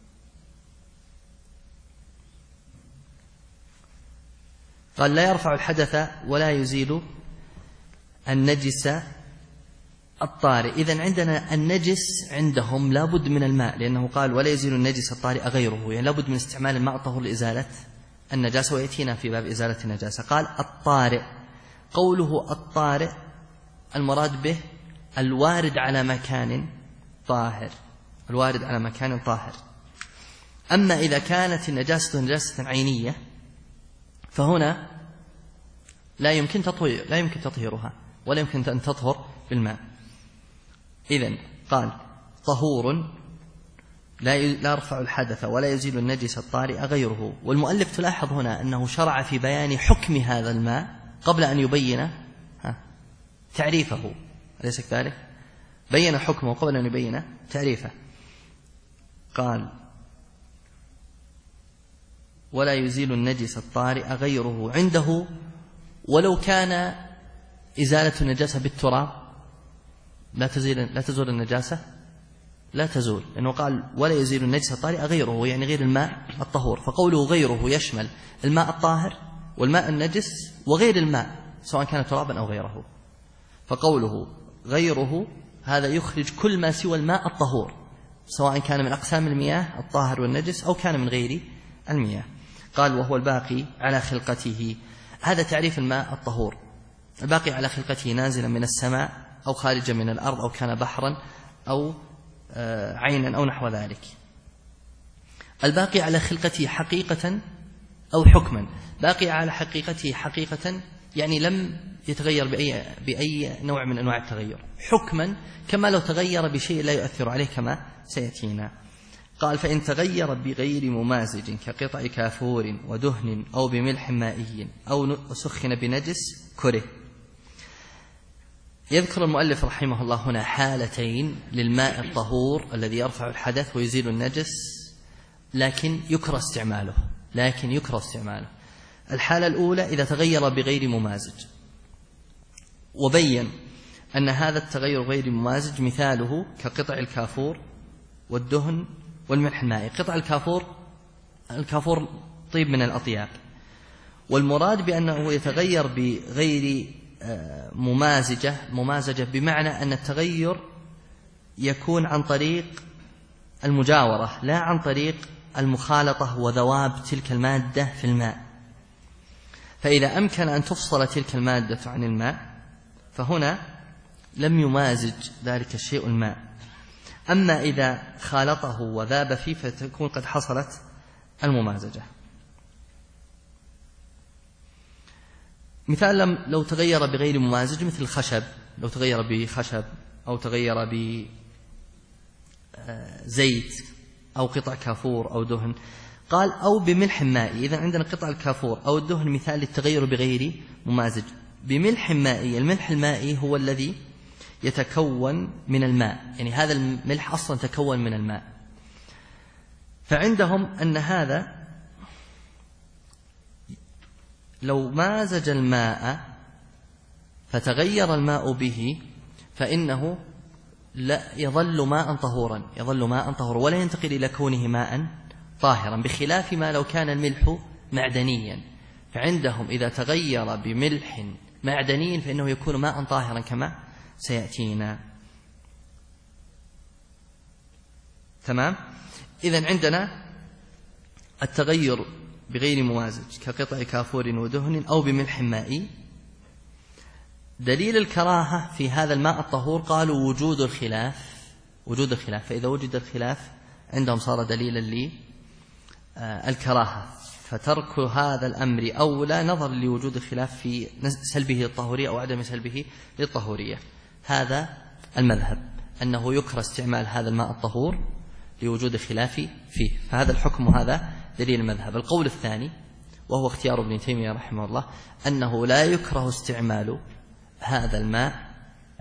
قال: لا يرفع الحدث ولا يزيل النجس الطارئ. إذن عندنا النجس عندهم لا بد من الماء، لأنه قال: ولا يزيل النجس الطارئ غيره، يعني لا بد من استعمال الماء الطهور لإزالة النجاسة، ويأتينا في باب إزالة النجاسة. قال: الطارئ، قوله الطارئ المراد به الوارد على مكان طاهر، الوارد على مكان طاهر. أما إذا كانت النجاسة نجاسة عينية فهنا لا يمكن تطهيرها ولا يمكن أن تطهر بالماء. إذن قال: طهور لا يرفع الحدث ولا يزيل النجس الطارئ غيره. والمؤلف تلاحظ هنا أنه شرع في بيان حكم هذا الماء قبل أن يبين تعريفه، أليس كذلك؟ بين حكمه قبل أن يبين تعريفه. قال: ولا يزيل النجس الطارئ غيره. عنده ولو كان إزالة النجاسة بالتراب لا تزول النجاسة، لا تزول، لأنه قال: ولا يزيل النجس الطارئ غيره، يعني غير الماء الطهور. فقوله غيره يشمل الماء الطاهر والماء النجس وغير الماء سواء كان ترابا أو غيره. فقوله غيره هذا يخرج كل ما سوى الماء الطهور، سواء كان من أقسام المياه الطاهر والنجس أو كان من غير المياه. قال: وهو الباقي على خلقته. هذا تعريف الماء الطهور: الباقي على خلقته نازلا من السماء أو خارجا من الأرض أو كان بحرا أو عينا أو نحو ذلك. الباقي على خلقته حقيقة أو حكما. باقي على حقيقته حقيقة يعني لم يتغير بأي نوع من أنواع التغير. حكما كما لو تغير بشيء لا يؤثر عليه كما سيأتينا. قال: فإن تغير بغير ممازج كقطع كافور ودهن أو بملح مائي أو سخن بنجس كره. يذكر المؤلف رحمه الله هنا حالتين للماء الطهور الذي يرفع الحدث ويزيل النجس، لكن يكره استعماله. الحالة الأولى إذا تغير بغير ممازج، وبين أن هذا التغير غير ممازج مثاله كقطع الكافور والدهن والملح المائي. قطع الكافور طيب من الأطياب، والمراد بأنه يتغير بغير ممازجة بمعنى أن التغير يكون عن طريق المجاورة لا عن طريق المخالطة وذواب تلك المادة في الماء. فإذا أمكن أن تفصل تلك المادة عن الماء فهنا لم يمازج ذلك الشيء الماء. أما إذا خالطه وذاب فيه فتكون قد حصلت الممازجة. مثال لو تغير بغير ممازج مثل الخشب، لو تغير بخشب أو تغير بزيت أو قطع كافور أو دهن. قال: أو بملح مائي. إذن عندنا قطع الكافور أو الدهن مثال للتغير بغير ممازج. بملح مائي، الملح المائي هو الذي يتكون من الماء، يعني هذا الملح أصلا تكون من الماء. فعندهم أن هذا لو مازج الماء فتغير الماء به فإنه لا يظل ماء طهورا ولا ينتقل إلى كونه ماء طاهرا، بخلاف ما لو كان الملح معدنيا. فعندهم إذا تغير بملح معدني فإنه يكون ماء طاهرا كما سيأتينا. تمام؟ إذن عندنا التغير بغير ممازج كقطع كافور ودهن أو بملح مائي. دليل الكراهة في هذا الماء الطهور قالوا وجود الخلاف، فإذا وجد الخلاف عندهم صار دليلا للكراهة. فترك هذا الأمر أولى نظر لوجود الخلاف في سلبه للطهورية أو عدم سلبه للطهورية. هذا المذهب أنه يكره استعمال هذا الماء الطهور لوجود الخلاف فيه، فهذا الحكم وهذا دليل المذهب. القول الثاني وهو اختيار ابن تيمية رحمه الله أنه لا يكره استعمال هذا الماء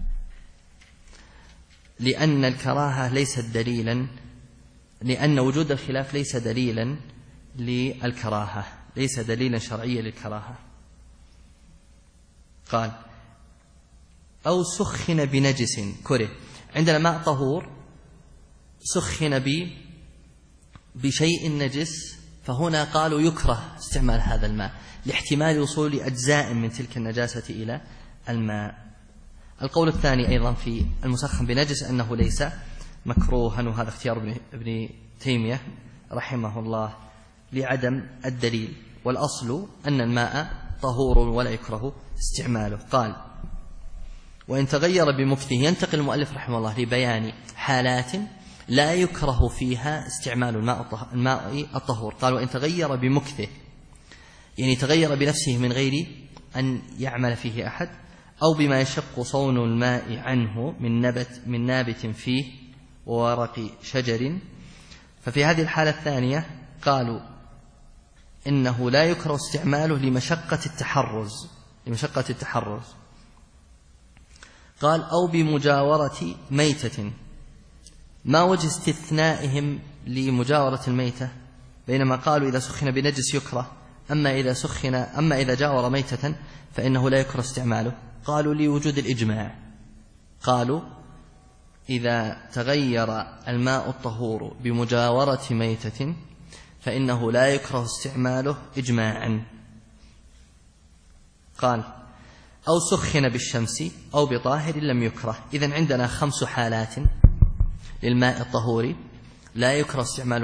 لأن الكراهة ليست دليلا، لأن وجود الخلاف ليس دليلا للكراهة، ليس دليلا شرعيا للكراهة. قال أو سخن بنجس كره، عندنا ماء طهور سخن بشيء نجس، فهنا قالوا يكره استعمال هذا الماء لاحتمال وصول أجزاء من تلك النجاسة إلى الماء. القول الثاني أيضا في المسخن بنجس أنه ليس مكروها، وهذا اختيار ابن تيمية رحمه الله لعدم الدليل، والأصل أن الماء طهور ولا يكره استعماله. قال وإن تغير بمكثه، ينتقل المؤلف رحمه الله لبيان حالات لا يكره فيها استعمال الماء الطهور. قال وإن تغير بمكثه، يعني تغير بنفسه من غير أن يعمل فيه أحد، أو بما يشق صون الماء عنه من نابت فيه وورق شجر، ففي هذه الحالة الثانية قالوا إنه لا يكره استعماله لمشقة التحرز. قال أو بمجاورة ميتة، ما وجه استثنائهم لمجاورة الميتة بينما قالوا إذا سخن بنجس يكره، أما إذا جاور ميتة فإنه لا يكره استعماله؟ قالوا لوجود الإجماع، قالوا إذا تغير الماء الطهور بمجاورة ميتة فإنه لا يكره استعماله إجماعا. قال أو سخن بالشمس أو بطاهر لم يكره. إذن عندنا 5 حالات للماء الطهور لا يكره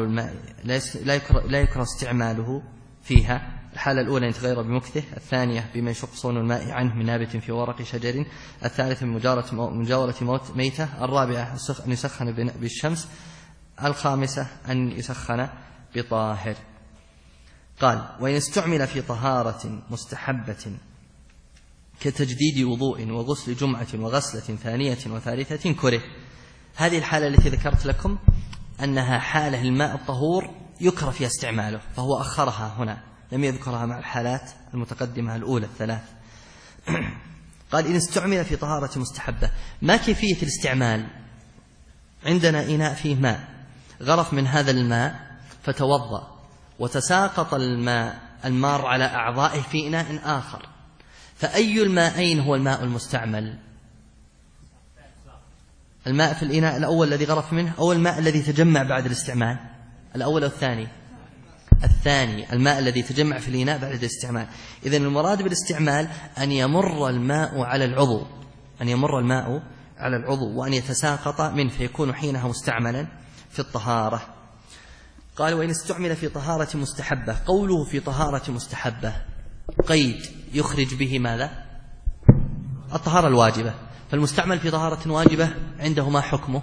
استعماله فيها. الحالة الأولى يتغير بمكثه، الثانية بما يشق صون الماء عنه من نابت في ورق شجر، الثالثة مجاورة ميتة، الرابعة أن يسخن بالشمس، الخامسة أن يسخن بطاهر. قال وإن استعمل في طهارة مستحبة كتجديد وضوء وغسل جمعة وغسلة ثانية وثالثة كره. هذه الحالة التي ذكرت لكم أنها حالة الماء الطهور يكره فيها استعماله، فهو أخرها هنا، لم يذكرها مع الحالات المتقدمة الأولى الثلاث. قال إن استعمل في طهارة مستحبة، ما كيفية الاستعمال؟ عندنا إناء فيه ماء، غرف من هذا الماء فتوضأ وتساقط الماء المار على أعضائه في إناء آخر، فأي الماءين هو الماء المستعمل؟ الماء في الإناء الأول الذي غرف منه، أو الماء الذي تجمع بعد الاستعمال؟ الأول أو الثاني؟ الثاني، الماء الذي تجمع في الإناء بعد الاستعمال. إذن المراد بالاستعمال أن يمر الماء على العضو، وأن يتساقط منه، فيكون حينها مستعملا في الطهارة. قال وإن استعمل في طهارة مستحبة، قوله في طهارة مستحبة قيد يخرج به ماذا؟ الطهارة الواجبة. فالمستعمل في طهارة واجبة عنده ما حكمه؟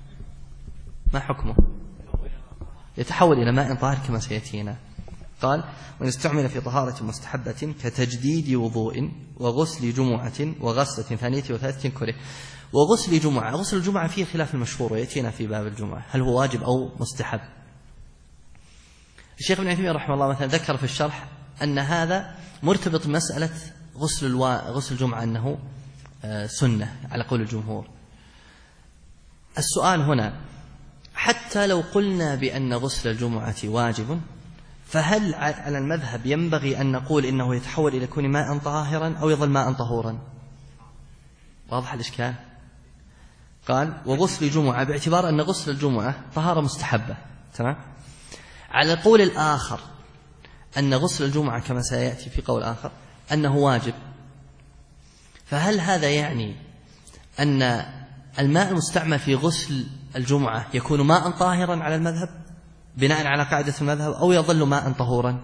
يتحول إلى ماء طاهر كما سيأتينا. قال وإن استعمل في طهارة مستحبة كتجديد وضوء وغسل جمعة وغسلة ثانية وثالثة كره. وغسل جمعة، غسل الجمعة فيه خلاف المشهور ويأتينا في باب الجمعة، هل هو واجب أو مستحب؟ الشيخ ابن عثيمين رحمه الله مثلا ذكر في الشرح أن هذا مرتبط بمسألة غسل الجمعة أنه سنة على قول الجمهور. السؤال هنا، حتى لو قلنا بأن غسل الجمعة واجب، فهل على المذهب ينبغي أن نقول إنه يتحول إلى كون ماء طاهرا أو يظل ماء طهورا؟ واضح الإشكال؟ قال وغسل جمعة باعتبار أن غسل الجمعة طهارة مستحبة، تمام؟ على القول الآخر أن غسل الجمعة كما سيأتي في قول آخر أنه واجب، فهل هذا يعني أن الماء المستعمل في غسل الجمعة يكون ماء طاهرا على المذهب بناء على قاعدة المذهب، أو يظل ماء طهورا؟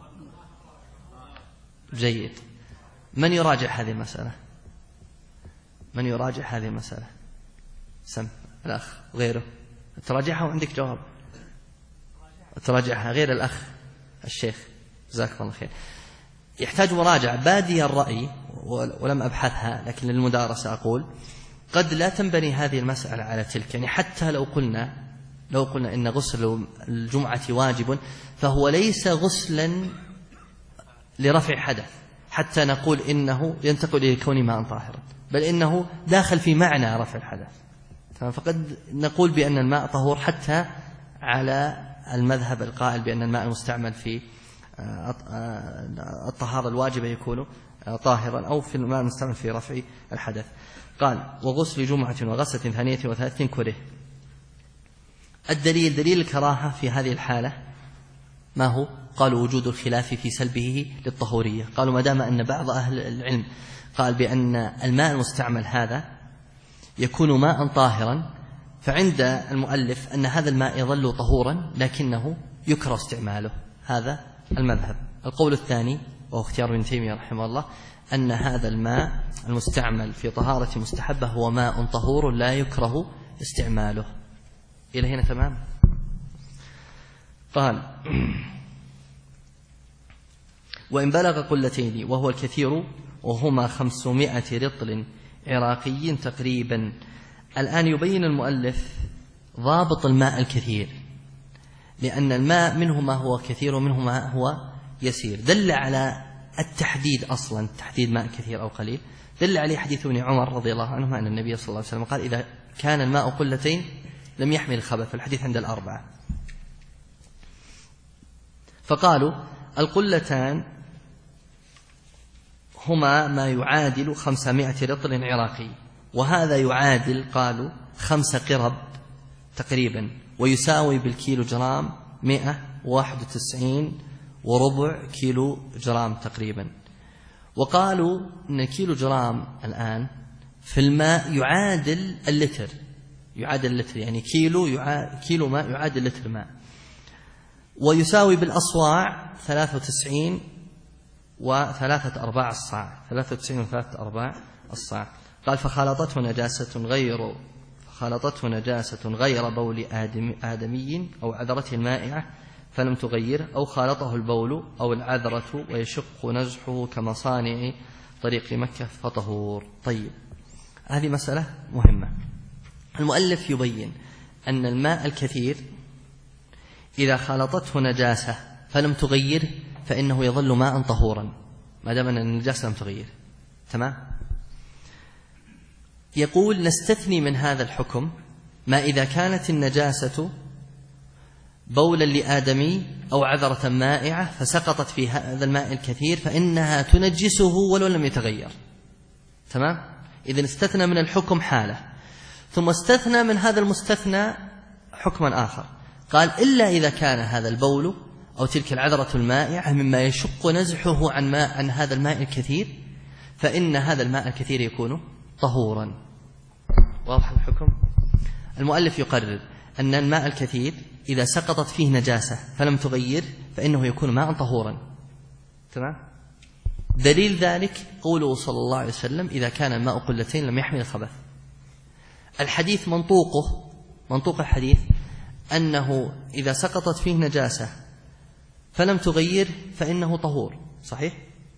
جيد. من يراجع هذه المسألة؟ سم الأخ غيره تراجعها وعندك جواب، تراجعها غير الأخ الشيخ جزاك الله خير. يحتاج مراجعة. بادي الرأي ولم أبحثها لكن للمدارسة أقول قد لا تنبني هذه المسألة على تلك، يعني حتى لو قلنا إن غسل الجمعة واجب فهو ليس غسلا لرفع حدث حتى نقول إنه ينتقل إلى كون ماء طاهرا، بل إنه داخل في معنى رفع الحدث. فقد نقول بأن الماء طهور حتى على المذهب القائل بأن الماء المستعمل في الطهارة الواجبة يكون طاهرا، أو في الماء المستعمل في رفع الحدث. قال وغسل جمعة وغسلة ثانية وثالثة كره. الدليل دليل الكراهة في هذه الحالة ما هو؟ قالوا وجود الخلاف في سلبه للطهورية. قالوا ما دام أن بعض أهل العلم قال بأن الماء المستعمل هذا يكون ماء طاهرا، فعند المؤلف أن هذا الماء يظل طهورا لكنه يكره استعماله. هذا المذهب. القول الثاني وهو اختيار ابن تيمية رحمه الله أن هذا الماء المستعمل في طهارة مستحبة هو ماء طهور لا يكره استعماله. إلى هنا تمام؟ قال وإن بلغ قلتين وهو الكثير وهما 500 رطل عراقي تقريبا. الآن يبين المؤلف ضابط الماء الكثير، لأن الماء منه ما هو كثير ومنه ما هو يسير. دل على التحديد أصلا، تحديد ماء كثير أو قليل، دل عليه حديث ابن عمر رضي الله عنهما أن النبي صلى الله عليه وسلم قال إذا كان الماء قلتين لم يحمل الخبث، الحديث عند الأربعة. فقالوا القلتان هما ما يعادل 500 رطل عراقي، وهذا يعادل قالوا 5 قرب تقريبا، ويساوي بالكيلو جرام 191 وربع كيلو جرام تقريبا. وقالوا أن كيلو جرام الآن في الماء يعادل اللتر، يعني كيلو ماء يعادل لتر ماء، ويساوي بالأصواع 93 و3/4 الصاع، 93 و3/4 الصاع. قال فخالطته نجاسة غير بول آدمي أو عذرته المائعة فلم تغير، أو خالطه البول أو العذرة ويشق نزحه كمصانع طريق مكة فطهور. طيب، هذه مسألة مهمة. المؤلف يبين أن الماء الكثير إذا خالطته نجاسة فلم تغير فإنه يظل ماء طهورا ما دام أن النجاسة لم تغير. تمام؟ يقول نستثني من هذا الحكم ما إذا كانت النجاسة بولا لآدمي أو عذرة مائعة فسقطت في هذا الماء الكثير فإنها تنجسه ولو لم يتغير. تمام؟ إذن استثنى من الحكم حالة، ثم استثنى من هذا المستثنى حكما آخر. قال إلا إذا كان هذا البول أو تلك العذرة المائعة مما يشق نزحه عن هذا الماء الكثير فإن هذا الماء الكثير يكون طهورا. واضح الحكم؟ المؤلف يقرر أن الماء الكثير إذا سقطت فيه نجاسة فلم تغير فإنه يكون ماء طهورا. تمام؟ دليل ذلك قوله صلى الله عليه وسلم إذا كان الماء قلتين لم يحمل الخبث. الحديث منطوق الحديث أنه إذا سقطت فيه نجاسة فلم تغير فإنه طهور، صحيح؟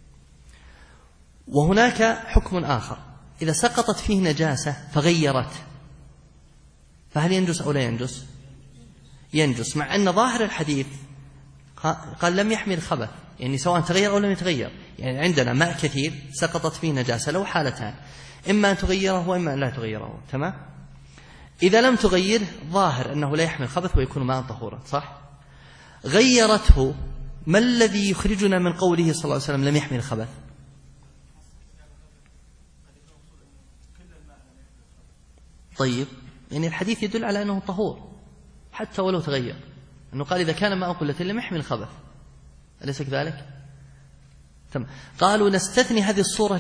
وهناك حكم آخر، إذا سقطت فيه نجاسة فغيرت فهل ينجس أو لا ينجس؟ ينجس، مع أن ظاهر الحديث قال لم يحمل خبث، يعني سواء تغير أو لم يتغير. يعني عندنا ماء كثير سقطت فيه نجاسة له حالتان، إما أن تغيره وإما أن لا تغيره. تمام؟ إذا لم تغير ظاهر أنه لا يحمل خبث ويكون ماء طهورا، صح؟ غيرته، ما الذي يخرجنا من قوله صلى الله عليه وسلم لم يحمل خبث؟ طيب، يعني الحديث يدل على أنه طهور حتى ولو تغير، أنه قال إذا كان ماء قلتين لم يحمل خبث، أليس كذلك؟ تمام. قالوا نستثني هذه الصورة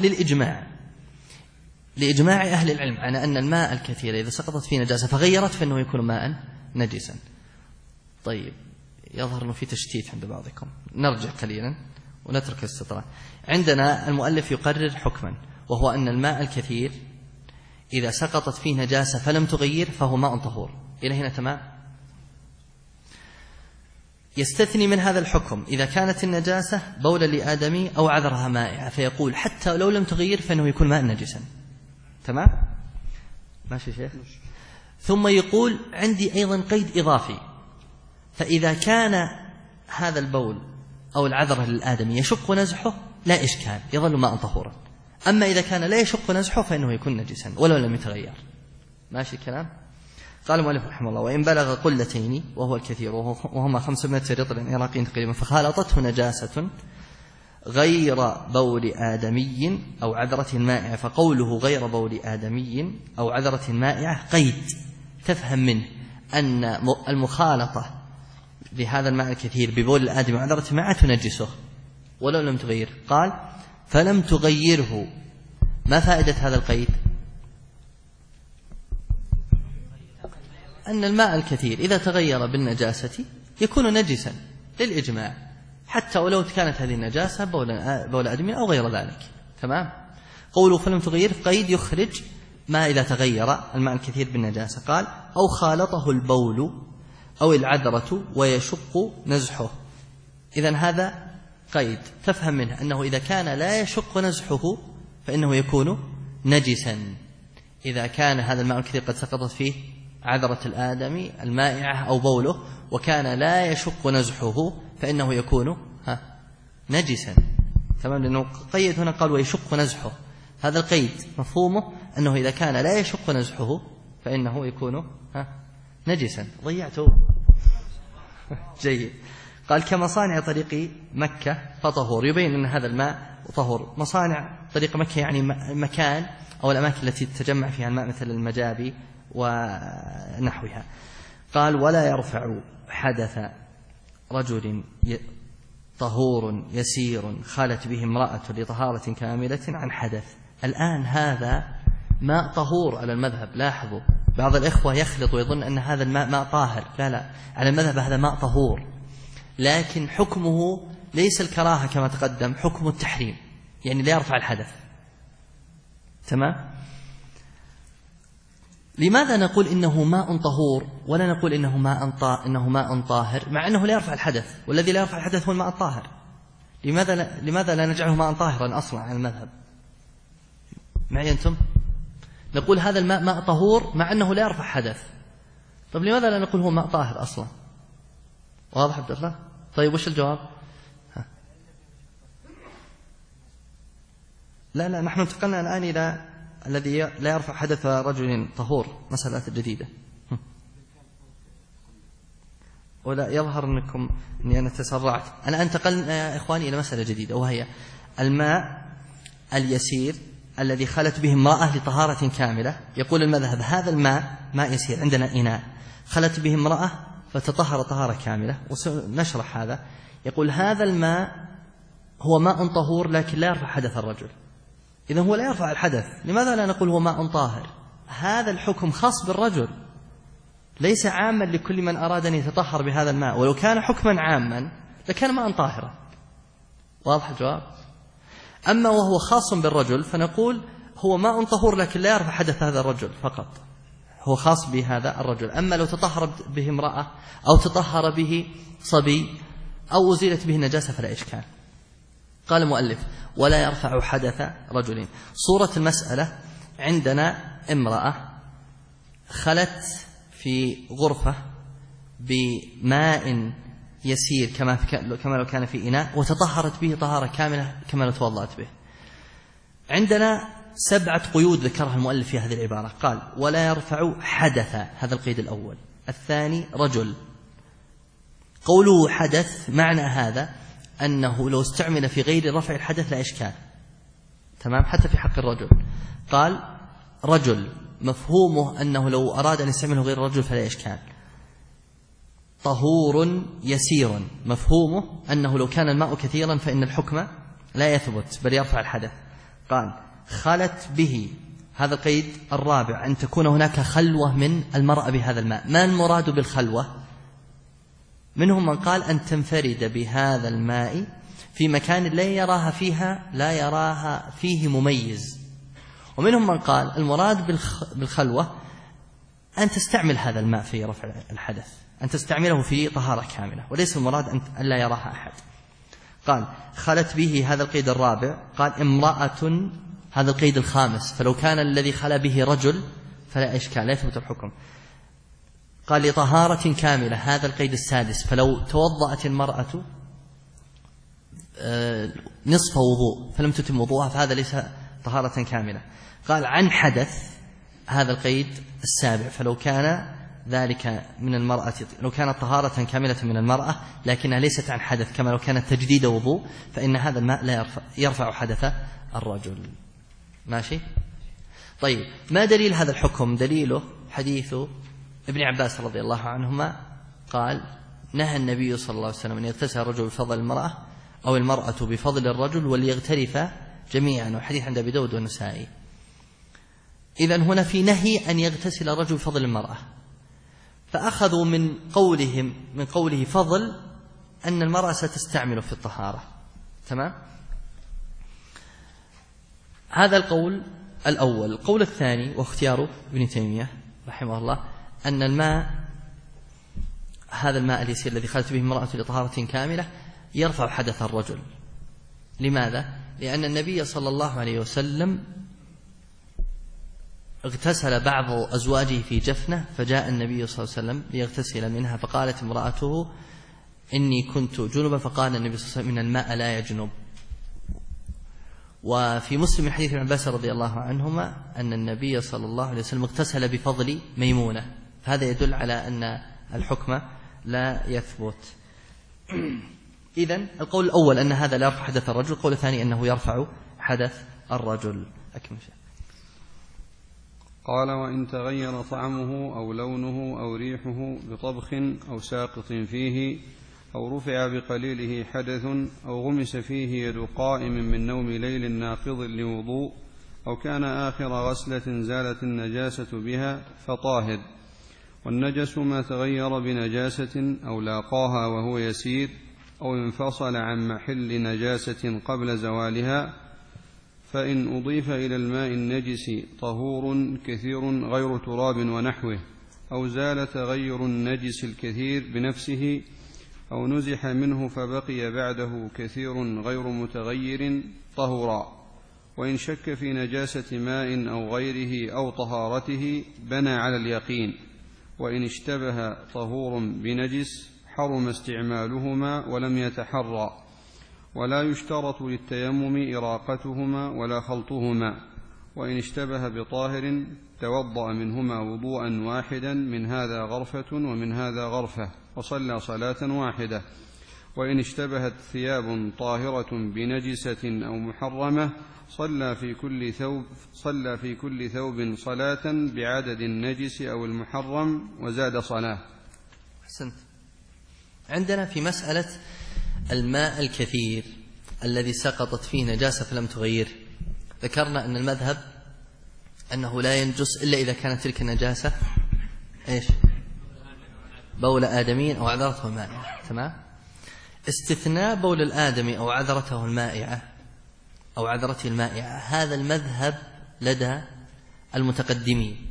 لإجماع أهل العلم على أن الماء الكثير إذا سقطت فيه نجاسة فغيرت فإنه يكون ماء نجسا. طيب، يظهر أنه في تشتيت عند بعضكم، نرجع قليلا ونترك الاستطراد. عندنا المؤلف يقرر حكما، وهو أن الماء الكثير إذا سقطت فيه نجاسة فلم تغير فهو ماء طهور. إلى هنا تمام؟ يستثني من هذا الحكم إذا كانت النجاسة بولا لآدمي أو عذرها مائعة، فيقول حتى لو لم تغير فإنه يكون ماء نجسا. تمام؟ ماشي شيخ؟ ثم يقول عندي أيضا قيد إضافي، فإذا كان هذا البول أو العذرة للآدمي يشق نزحه لا إشكال، يظل ماء طهورا. أما إذا كان لا يشق نزحه فإنه يكون نجسا ولو لم يتغير. ماشي الكلام؟ قال المؤلف رحمه الله: وإن بلغ قلتين وهو الكثير وهما 500 رطل عراقي تقريبا فخالطته نجاسة غير بول آدمي أو عذرة مائعة، فقوله غير بول آدمي أو عذرة مائعة قيد تفهم منه أن المخالطة لهذا الماء الكثير ببول الآدمي وعذرة مائعة تنجسه ولو لم تغير. قال: فلم تغيره. ما فائدة هذا القيد؟ أن الماء الكثير إذا تغير بالنجاسة يكون نجسا للإجماع، حتى ولو كانت هذه النجاسة بول آدمي أو غير ذلك. تمام؟ قوله فلم تغير قيد يخرج ما إذا تغير الماء الكثير بالنجاسة. قال: أو خالطه البول أو العذرة ويشق نزحه. إذن هذا قيد تفهم منه أنه إذا كان لا يشق نزحه فإنه يكون نجسا. إذا كان هذا الماء الكثير قد سقطت فيه عذرة الآدمي المائعة أو بوله وكان لا يشق نزحه فإنه يكون نجسا. تمام؟ لأنه قيد هنا قال ويشق نزحه، هذا القيد مفهومه أنه إذا كان لا يشق نزحه فإنه يكون نجسا. ضيعته. جيد. قال: كمصانع طريق مكة فطهور، يبين أن هذا الماء طهور. مصانع طريق مكة يعني مكان أو الأماكن التي تتجمع فيها الماء مثل المجابي ونحوها. قال: ولا يرفع حدث رجل طهور يسير خالت به امرأة لطهارة كاملة عن حدث. الآن هذا ماء طهور على المذهب. لاحظوا بعض الإخوة يخلط ويظن أن هذا الماء ماء طاهر. لا، على المذهب هذا ماء طهور، لكن حكمه ليس الكراهة كما تقدم، حكم التحريم، يعني لا يرفع الحدث. تمام؟ لماذا نقول إنه ماء طهور ولا نقول إنه ماء طاهر مع أنه لا يرفع الحدث، والذي لا يرفع الحدث هو الماء الطاهر؟ لماذا لا نجعله ماء طاهرا أصلا على المذهب؟ معي أنتم؟ نقول هذا الماء ماء طهور مع أنه لا يرفع حدث. طيب لماذا لا نقول هو ماء طاهر أصلا؟ واضح عبد الله؟ طيب وش الجواب؟ لا نحن انتقلنا الآن إلى الذي لا يرفع حدث رجل طهور، مسألة جديدة. ولا يظهر أني أنا تسرعت. أنا انتقلنا يا إخواني إلى مسألة جديدة، وهي الماء اليسير الذي خلت به امرأة لطهارة كاملة. يقول المذهب هذا الماء ماء يسير، عندنا إناء خلت به امرأة فتطهر طهارة كاملة، ونشرح هذا. يقول هذا الماء هو ماء طهور لكن لا يرفع حدث الرجل، إذن هو لا يرفع الحدث. لماذا لا نقول هو ماء طاهر؟ هذا الحكم خاص بالرجل، ليس عاما لكل من أراد أن يتطهر بهذا الماء، ولو كان حكما عاما لكان ماء طاهرا. واضح الجواب؟ أما وهو خاص بالرجل فنقول هو ماء طهور لكن لا يرفع حدث هذا الرجل فقط، هو خاص بهذا الرجل. أما لو تطهر به امرأة أو تطهر به صبي أو أزيلت به النجاسة فلا إشكال. قال المؤلف: ولا يرفع حدث رجل. صورة المسألة: عندنا امرأة خلت في غرفة بماء يسير كما لو كان في إناء وتطهرت به طهارة كاملة كما لو توضأت به. عندنا 7 قيود ذكرها المؤلف في هذه العبارة. قال: ولا يرفع حدث، هذا القيد الأول. الثاني رجل. قوله حدث معنى هذا أنه لو استعمل في غير رفع الحدث لا إشكال. تمام؟ حتى في حق الرجل. قال رجل مفهومه أنه لو أراد أن يستعمله غير الرجل فلا إشكال. طهور يسير مفهومه أنه لو كان الماء كثيرا فإن الحكم لا يثبت بل يرفع الحدث. قال خلت به، هذا القيد الرابع، أن تكون هناك خلوة من المرأة بهذا الماء. ما المراد بالخلوة؟ منهم من قال أن تنفرد بهذا الماء في مكان لا يراها فيه مميز، ومنهم من قال المراد بالخلوة أن تستعمل هذا الماء في رفع الحدث. أن تستعمله في طهارة كاملة، وليس المراد أن لا يراها أحد. قال خلت به، هذا القيد الرابع. قال امرأة، هذا القيد الخامس، فلو كان الذي خلا به رجل فلا إشكال، لا يثبت الحكم. قال لطهارة كاملة، هذا القيد السادس، فلو توضأت المرأة نصف وضوء فلم تتم وضوءها فهذا ليس طهارة كاملة. قال عن حدث، هذا القيد السابع، فلو كان ذلك من المرأة، لو كانت طهارة كاملة من المرأة لكنها ليست عن حدث كما لو كانت تجديد وضوء، فإن هذا الماء لا يرفع حدث الرجل. ماشي؟ طيب، ما دليل هذا الحكم؟ دليله حديث ابن عباس رضي الله عنهما قال نهى النبي صلى الله عليه وسلم أن يغتسل الرجل بفضل المرأة أو المرأة بفضل الرجل وليغترفا جميعا، والحديث عند أبي داود والنسائي. إذن هنا في نهي أن يغتسل الرجل بفضل المرأة، فأخذوا من قوله فضل أن المرأة ستستعمل في الطهارة. تمام؟ هذا القول الأول. القول الثاني واختيار ابن تيمية رحمه الله أن الماء، هذا الماء اليسير الذي خلت به المرأة لطهارة كاملة يرفع حدث الرجل. لماذا؟ لأن النبي صلى الله عليه وسلم اغتسل بعض أزواجه في جفنة، فجاء النبي صلى الله عليه وسلم ليغتسل منها، فقالت امرأته إني كنت جنبا، فقال النبي صلى الله عليه وسلم إن الماء لا يجنب. وفي مسلم حديث ابن عباس رضي الله عنهما أن النبي صلى الله عليه وسلم اغتسل بفضل ميمونة، فهذا يدل على أن الحكم لا يثبت. إذن القول الأول أن هذا لا يرفع حدث الرجل، القول الثاني أنه يرفع حدث الرجل. أكمل شيء. قال وإن تغير طعمه أو لونه أو ريحه بطبخ أو ساقط فيه أو رفع بقليله حدث أو غمس فيه يد قائم من نوم ليل ناقض لوضوء أو كان آخر غسلة زالت النجاسة بها فطاهر. والنجس ما تغير بنجاسة أو لاقاها وهو يسير أو انفصل عن محل نجاسة قبل زوالها، فإن أضيف إلى الماء النجس طهور كثير غير تراب ونحوه، أو زال تغير النجس الكثير بنفسه، أو نزح منه فبقي بعده كثير غير متغير، طهرا. وإن شك في نجاسة ماء أو غيره أو طهارته بنى على اليقين. وإن اشتبه طهور بنجس حرم استعمالهما ولم يتحرى. ولا يشترط للتيمم إراقتهما ولا خلطهما. وإن اشتبه بطاهر توضأ منهما وضوءا واحدا، من هذا غرفة ومن هذا غرفة، وصلى صلاة واحدة. وإن اشتبهت ثياب طاهرة بنجسة أو محرمة صلى في كل ثوب صلاة بعدد النجس أو المحرم وزاد صلاة. أحسنت. عندنا في مسألة الماء الكثير الذي سقطت فيه نجاسة فلم تغير، ذكرنا أن المذهب أنه لا ينجس إلا إذا كانت تلك النجاسة إيش؟ بول آدمي أو عذرته المائعة. تمام؟ استثناء بول الآدمي أو عذرته المائعة أو عذرته المائعة، هذا المذهب لدى المتقدمين،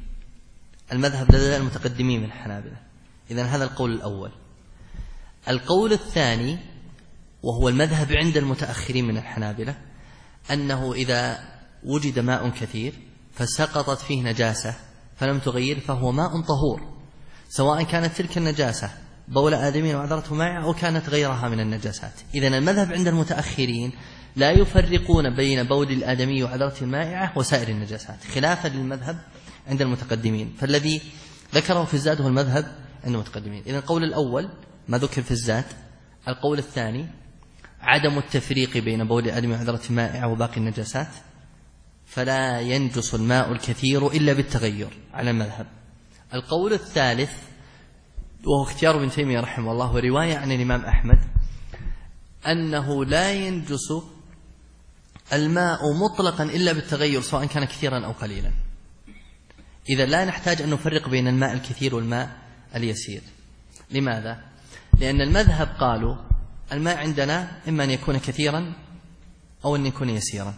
من الحنابلة. إذن هذا القول الأول. القول الثاني وهو المذهب عند المتأخرين من الحنابلة أنه إذا وجد ماء كثير فسقطت فيه نجاسة فلم تغير فهو ماء طهور، سواء كانت تلك النجاسة بول آدمي وعذرته مائعة أو كانت غيرها من النجاسات. إذن المذهب عند المتأخرين لا يفرقون بين بول الآدمي وعذرته المائعة وسائر النجاسات، خلافا للمذهب عند المتقدمين، فالذي ذكره في الزاد هو المذهب عند المتقدمين. إذن القول الأول ما ذكر في الزاد. القول الثاني عدم التفريق بين بول الآدمي وعذرته المائعة وباقي النجاسات، فلا ينجس الماء الكثير إلا بالتغير على المذهب. القول الثالث وهو اختيار ابن تيمية رحمه الله ورواية عن الإمام أحمد أنه لا ينجس الماء مطلقا إلا بالتغير سواء كان كثيرا أو قليلا. إذا لا نحتاج أن نفرق بين الماء الكثير والماء اليسير. لماذا؟ لأن المذهب قالوا الماء عندنا إما أن يكون كثيرا أو أن يكون يسيرا.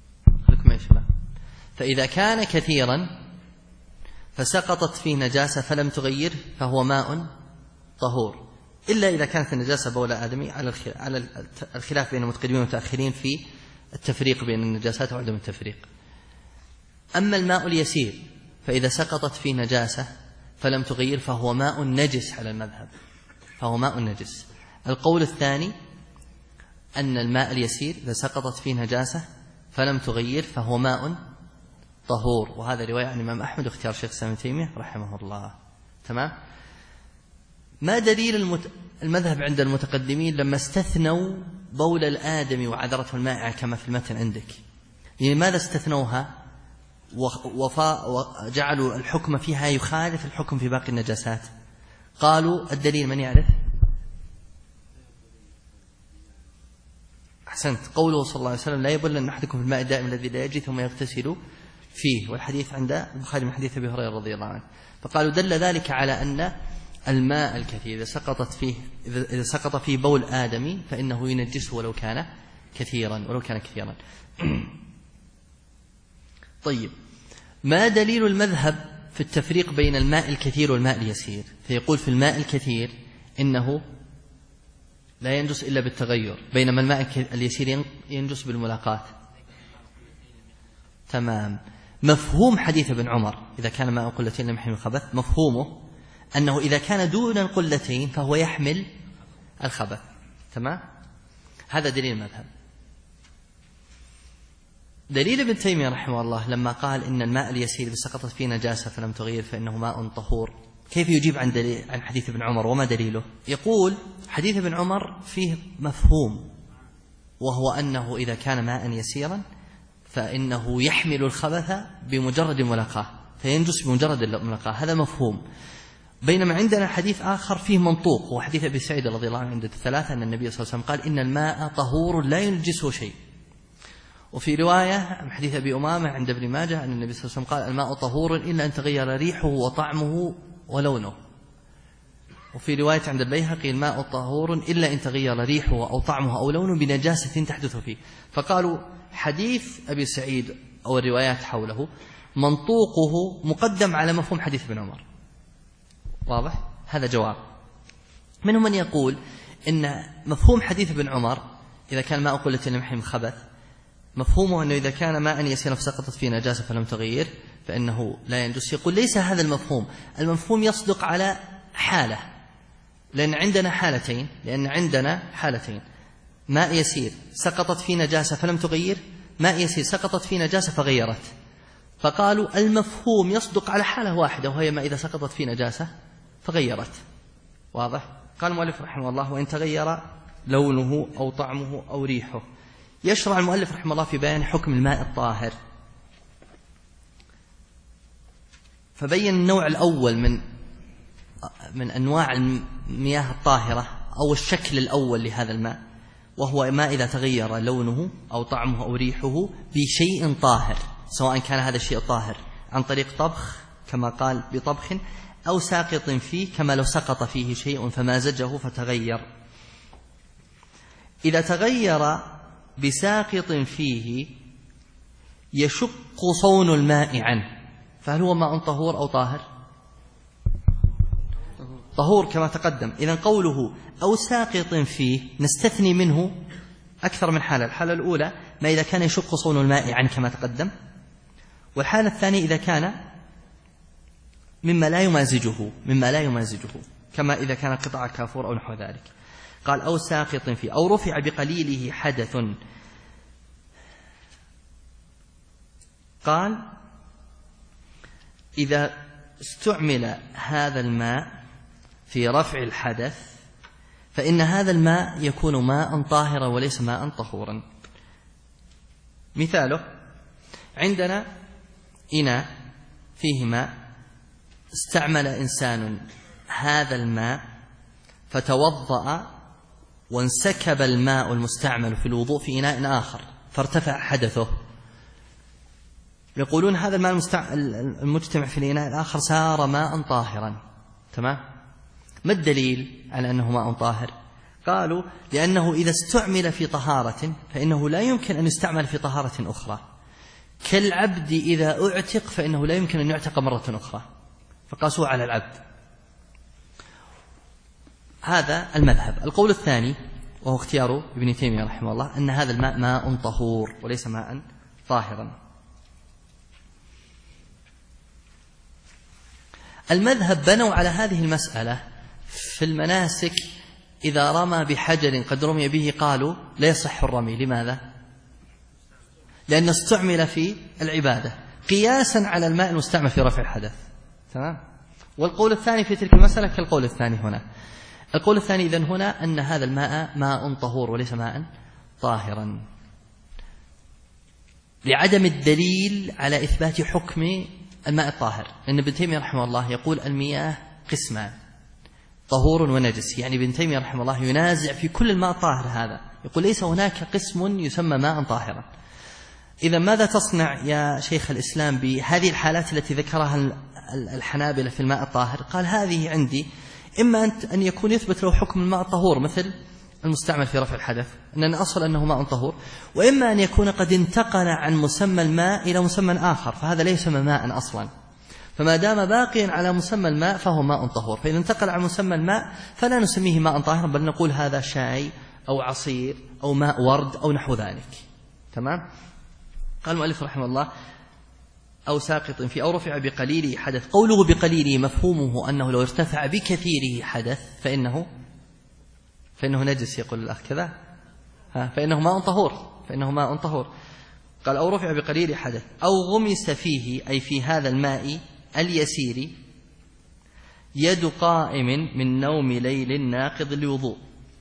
فإذا كان كثيرا فسقطت فيه نجاسة فلم تغير فهو ماء طهور، إلا إذا كانت النجاسة بول آدمي على الخلاف بين المتقدمين والمتأخرين في التفريق بين النجاسات وعدم التفريق. أما الماء اليسير فإذا سقطت فيه نجاسة فلم تغير فهو ماء نجس على المذهب، فهو ماء نجس. القول الثاني أن الماء اليسير إذا سقطت فيه نجاسة فلم تغير فهو ماء طهور، وهذا رواية عن الإمام أحمد واختيار شيخ الإسلام ابن تيمية رحمه الله. تمام. ما دليل المذهب عند المتقدمين لما استثنوا بول الآدمي وعذرته المائعة كما في المتن عندك؟ يعني ماذا استثنوها وجعلوا الحكم فيها يخالف الحكم في باقي النجاسات؟ قالوا الدليل من يعرف؟ أحسنت. قوله صلى الله عليه وسلم لا يبلن أحدكم في الماء الدائم الذي لا يجري ثم يغتسل فيه، والحديث عند البخاري من حديث أبي هريرة رضي الله عنه. فقالوا دل ذلك على أن الماء الكثير إذا سقط فيه بول آدمي فإنه ينجسه ولو كان كثيرا. طيب، ما دليل المذهب في التفريق بين الماء الكثير والماء اليسير؟ فيقول في الماء الكثير إنه لا ينجس إلا بالتغير، بينما الماء اليسير ينجس بالملاقاة. تمام. مفهوم حديث ابن عمر إذا كان ماء قلتين لم يحمل الخبث، مفهومه أنه إذا كان دون القلتين فهو يحمل الخبث. تمام. هذا دليل المذهب. دليل ابن تيمية رحمه الله لما قال إن الماء اليسير سقطت فيه نجاسة فلم تغير فإنه ماء طهور، كيف يجيب عن حديث ابن عمر وما دليله؟ يقول حديث ابن عمر فيه مفهوم، وهو أنه إذا كان ماء يسيرا فإنه يحمل الخبث بمجرد الملاقاة فينجس بمجرد الملاقاة، هذا مفهوم. بينما عندنا حديث آخر فيه منطوق، هو حديث أبي سعيد رضي الله عنه عند الثلاثة أن النبي صلى الله عليه وسلم قال إن الماء طهور لا ينجسه شيء. وفي رواية من حديث أبي أمامة عند ابن ماجه أن النبي صلى الله عليه وسلم قال الماء طهور إلا أن تغير ريحه وطعمه ولونه. وفي رواية عند البيهقي الماء طهور إلا أن تغير ريحه أو طعمه أو لونه بنجاسة تحدث فيه. فقالوا حديث أبي سعيد أو الروايات حوله منطوقه مقدم على مفهوم حديث ابن عمر. واضح؟ هذا جواب. منهم من يقول إن مفهوم حديث ابن عمر إذا كان ماء قلتين لم يحمل خبث مفهومه أنه إذا كان ماء يسيرا فسقطت فيه نجاسة فلم تغير فإنه لا ينجس. يقول ليس هذا المفهوم، المفهوم يصدق على حالة، لأن عندنا حالتين، ماء يسير سقطت فيه نجاسة فلم تغير، ماء يسير سقطت فيه نجاسة فغيرت. فقالوا المفهوم يصدق على حالة واحدة وهي ما إذا سقطت فيه نجاسة فغيرت. واضح؟ قال المؤلف رحمه الله وإن تغير لونه أو طعمه أو ريحه. يشرع المؤلف رحمه الله في بيان حكم الماء الطاهر، فبين النوع الأول من أنواع المياه الطاهرة أو الشكل الأول لهذا الماء، وهو ما إذا تغير لونه أو طعمه أو ريحه بشيء طاهر، سواء كان هذا الشيء طاهر عن طريق طبخ كما قال بطبخ أو ساقط فيه كما لو سقط فيه شيء فمازجه فتغير. إذا تغير بساقط فيه يشق صون الماء عنه، فهل هو ماء طهور أو طاهر؟ طهور كما تقدم. إذن قوله أو ساقط فيه نستثني منه أكثر من حالة. الحالة الأولى ما إذا كان يشق صون الماء عنه كما تقدم، والحالة الثانية إذا كان مما لا يمازجه كما إذا كان قطع كافور أو نحو ذلك. قال أو ساقط فيه أو رفع بقليله حدث. قال إذا استعمل هذا الماء في رفع الحدث فإن هذا الماء يكون ماء طاهرا وليس ماء طهورا. مثاله عندنا إناء فيه ماء، استعمل إنسان هذا الماء فتوضأ وانسكب الماء المستعمل في الوضوء في إناء آخر فارتفع حدثه، يقولون هذا الماء المجتمع في الإناء الآخر صار ماء طاهرا. تمام؟ ما الدليل على أنه ماء طاهر؟ قالوا لأنه إذا استعمل في طهارة فإنه لا يمكن أن يستعمل في طهارة أخرى، كالعبد إذا أعتق فإنه لا يمكن أن يعتق مرة أخرى، فقاسوا على العبد. هذا المذهب. القول الثاني وهو اختيار ابن تيمية رحمه الله أن هذا الماء ماء طهور وليس ماء طاهرا. المذهب بنوا على هذه المسألة في المناسك، إذا رمى بحجر قد رمي به قالوا لا يصح الرمي. لماذا؟ لأنه استعمل في العبادة قياسا على الماء المستعمل في رفع الحدث. تمام. والقول الثاني في تلك المسألة كالقول الثاني هنا. القول الثاني إذن هنا أن هذا الماء ماء طهور وليس ماء طاهرا، لعدم الدليل على إثبات حكم الماء الطاهر. لأن ابن تيمية رحمه الله يقول المياه قسمان، طهور ونجس. يعني ابن تيمية رحمه الله ينازع في كل الماء الطاهر هذا، يقول ليس هناك قسم يسمى ماء طاهرا. إذا ماذا تصنع يا شيخ الإسلام بهذه الحالات التي ذكرها الحنابلة في الماء الطاهر؟ قال هذه عندي إما أن يكون يثبت له حكم الماء الطهور مثل المستعمل في رفع الحدث أن أصل أنه ماء طهور، وإما أن يكون قد انتقل عن مسمى الماء إلى مسمى آخر فهذا لا يسمى ماء أصلا، فما دام باقيا على مسمى الماء فهو ماء طهور. فإذا انتقل عن مسمى الماء فلا نسميه ماء طاهر، بل نقول هذا شاي أو عصير أو ماء ورد أو نحو ذلك. تمام. قال المؤلف رحمه الله أو ساقط في أو رفع بقليله حدث. قوله بقليله مفهومه أنه لو ارتفع بكثيره حدث فإنه نجس. يقول الأخ كذا فإنه ماء طهور. قال أو رفع بقليل حدث أو غمس فيه أي في هذا الماء اليسير يد قائم من نوم ليل ناقض الوضوء.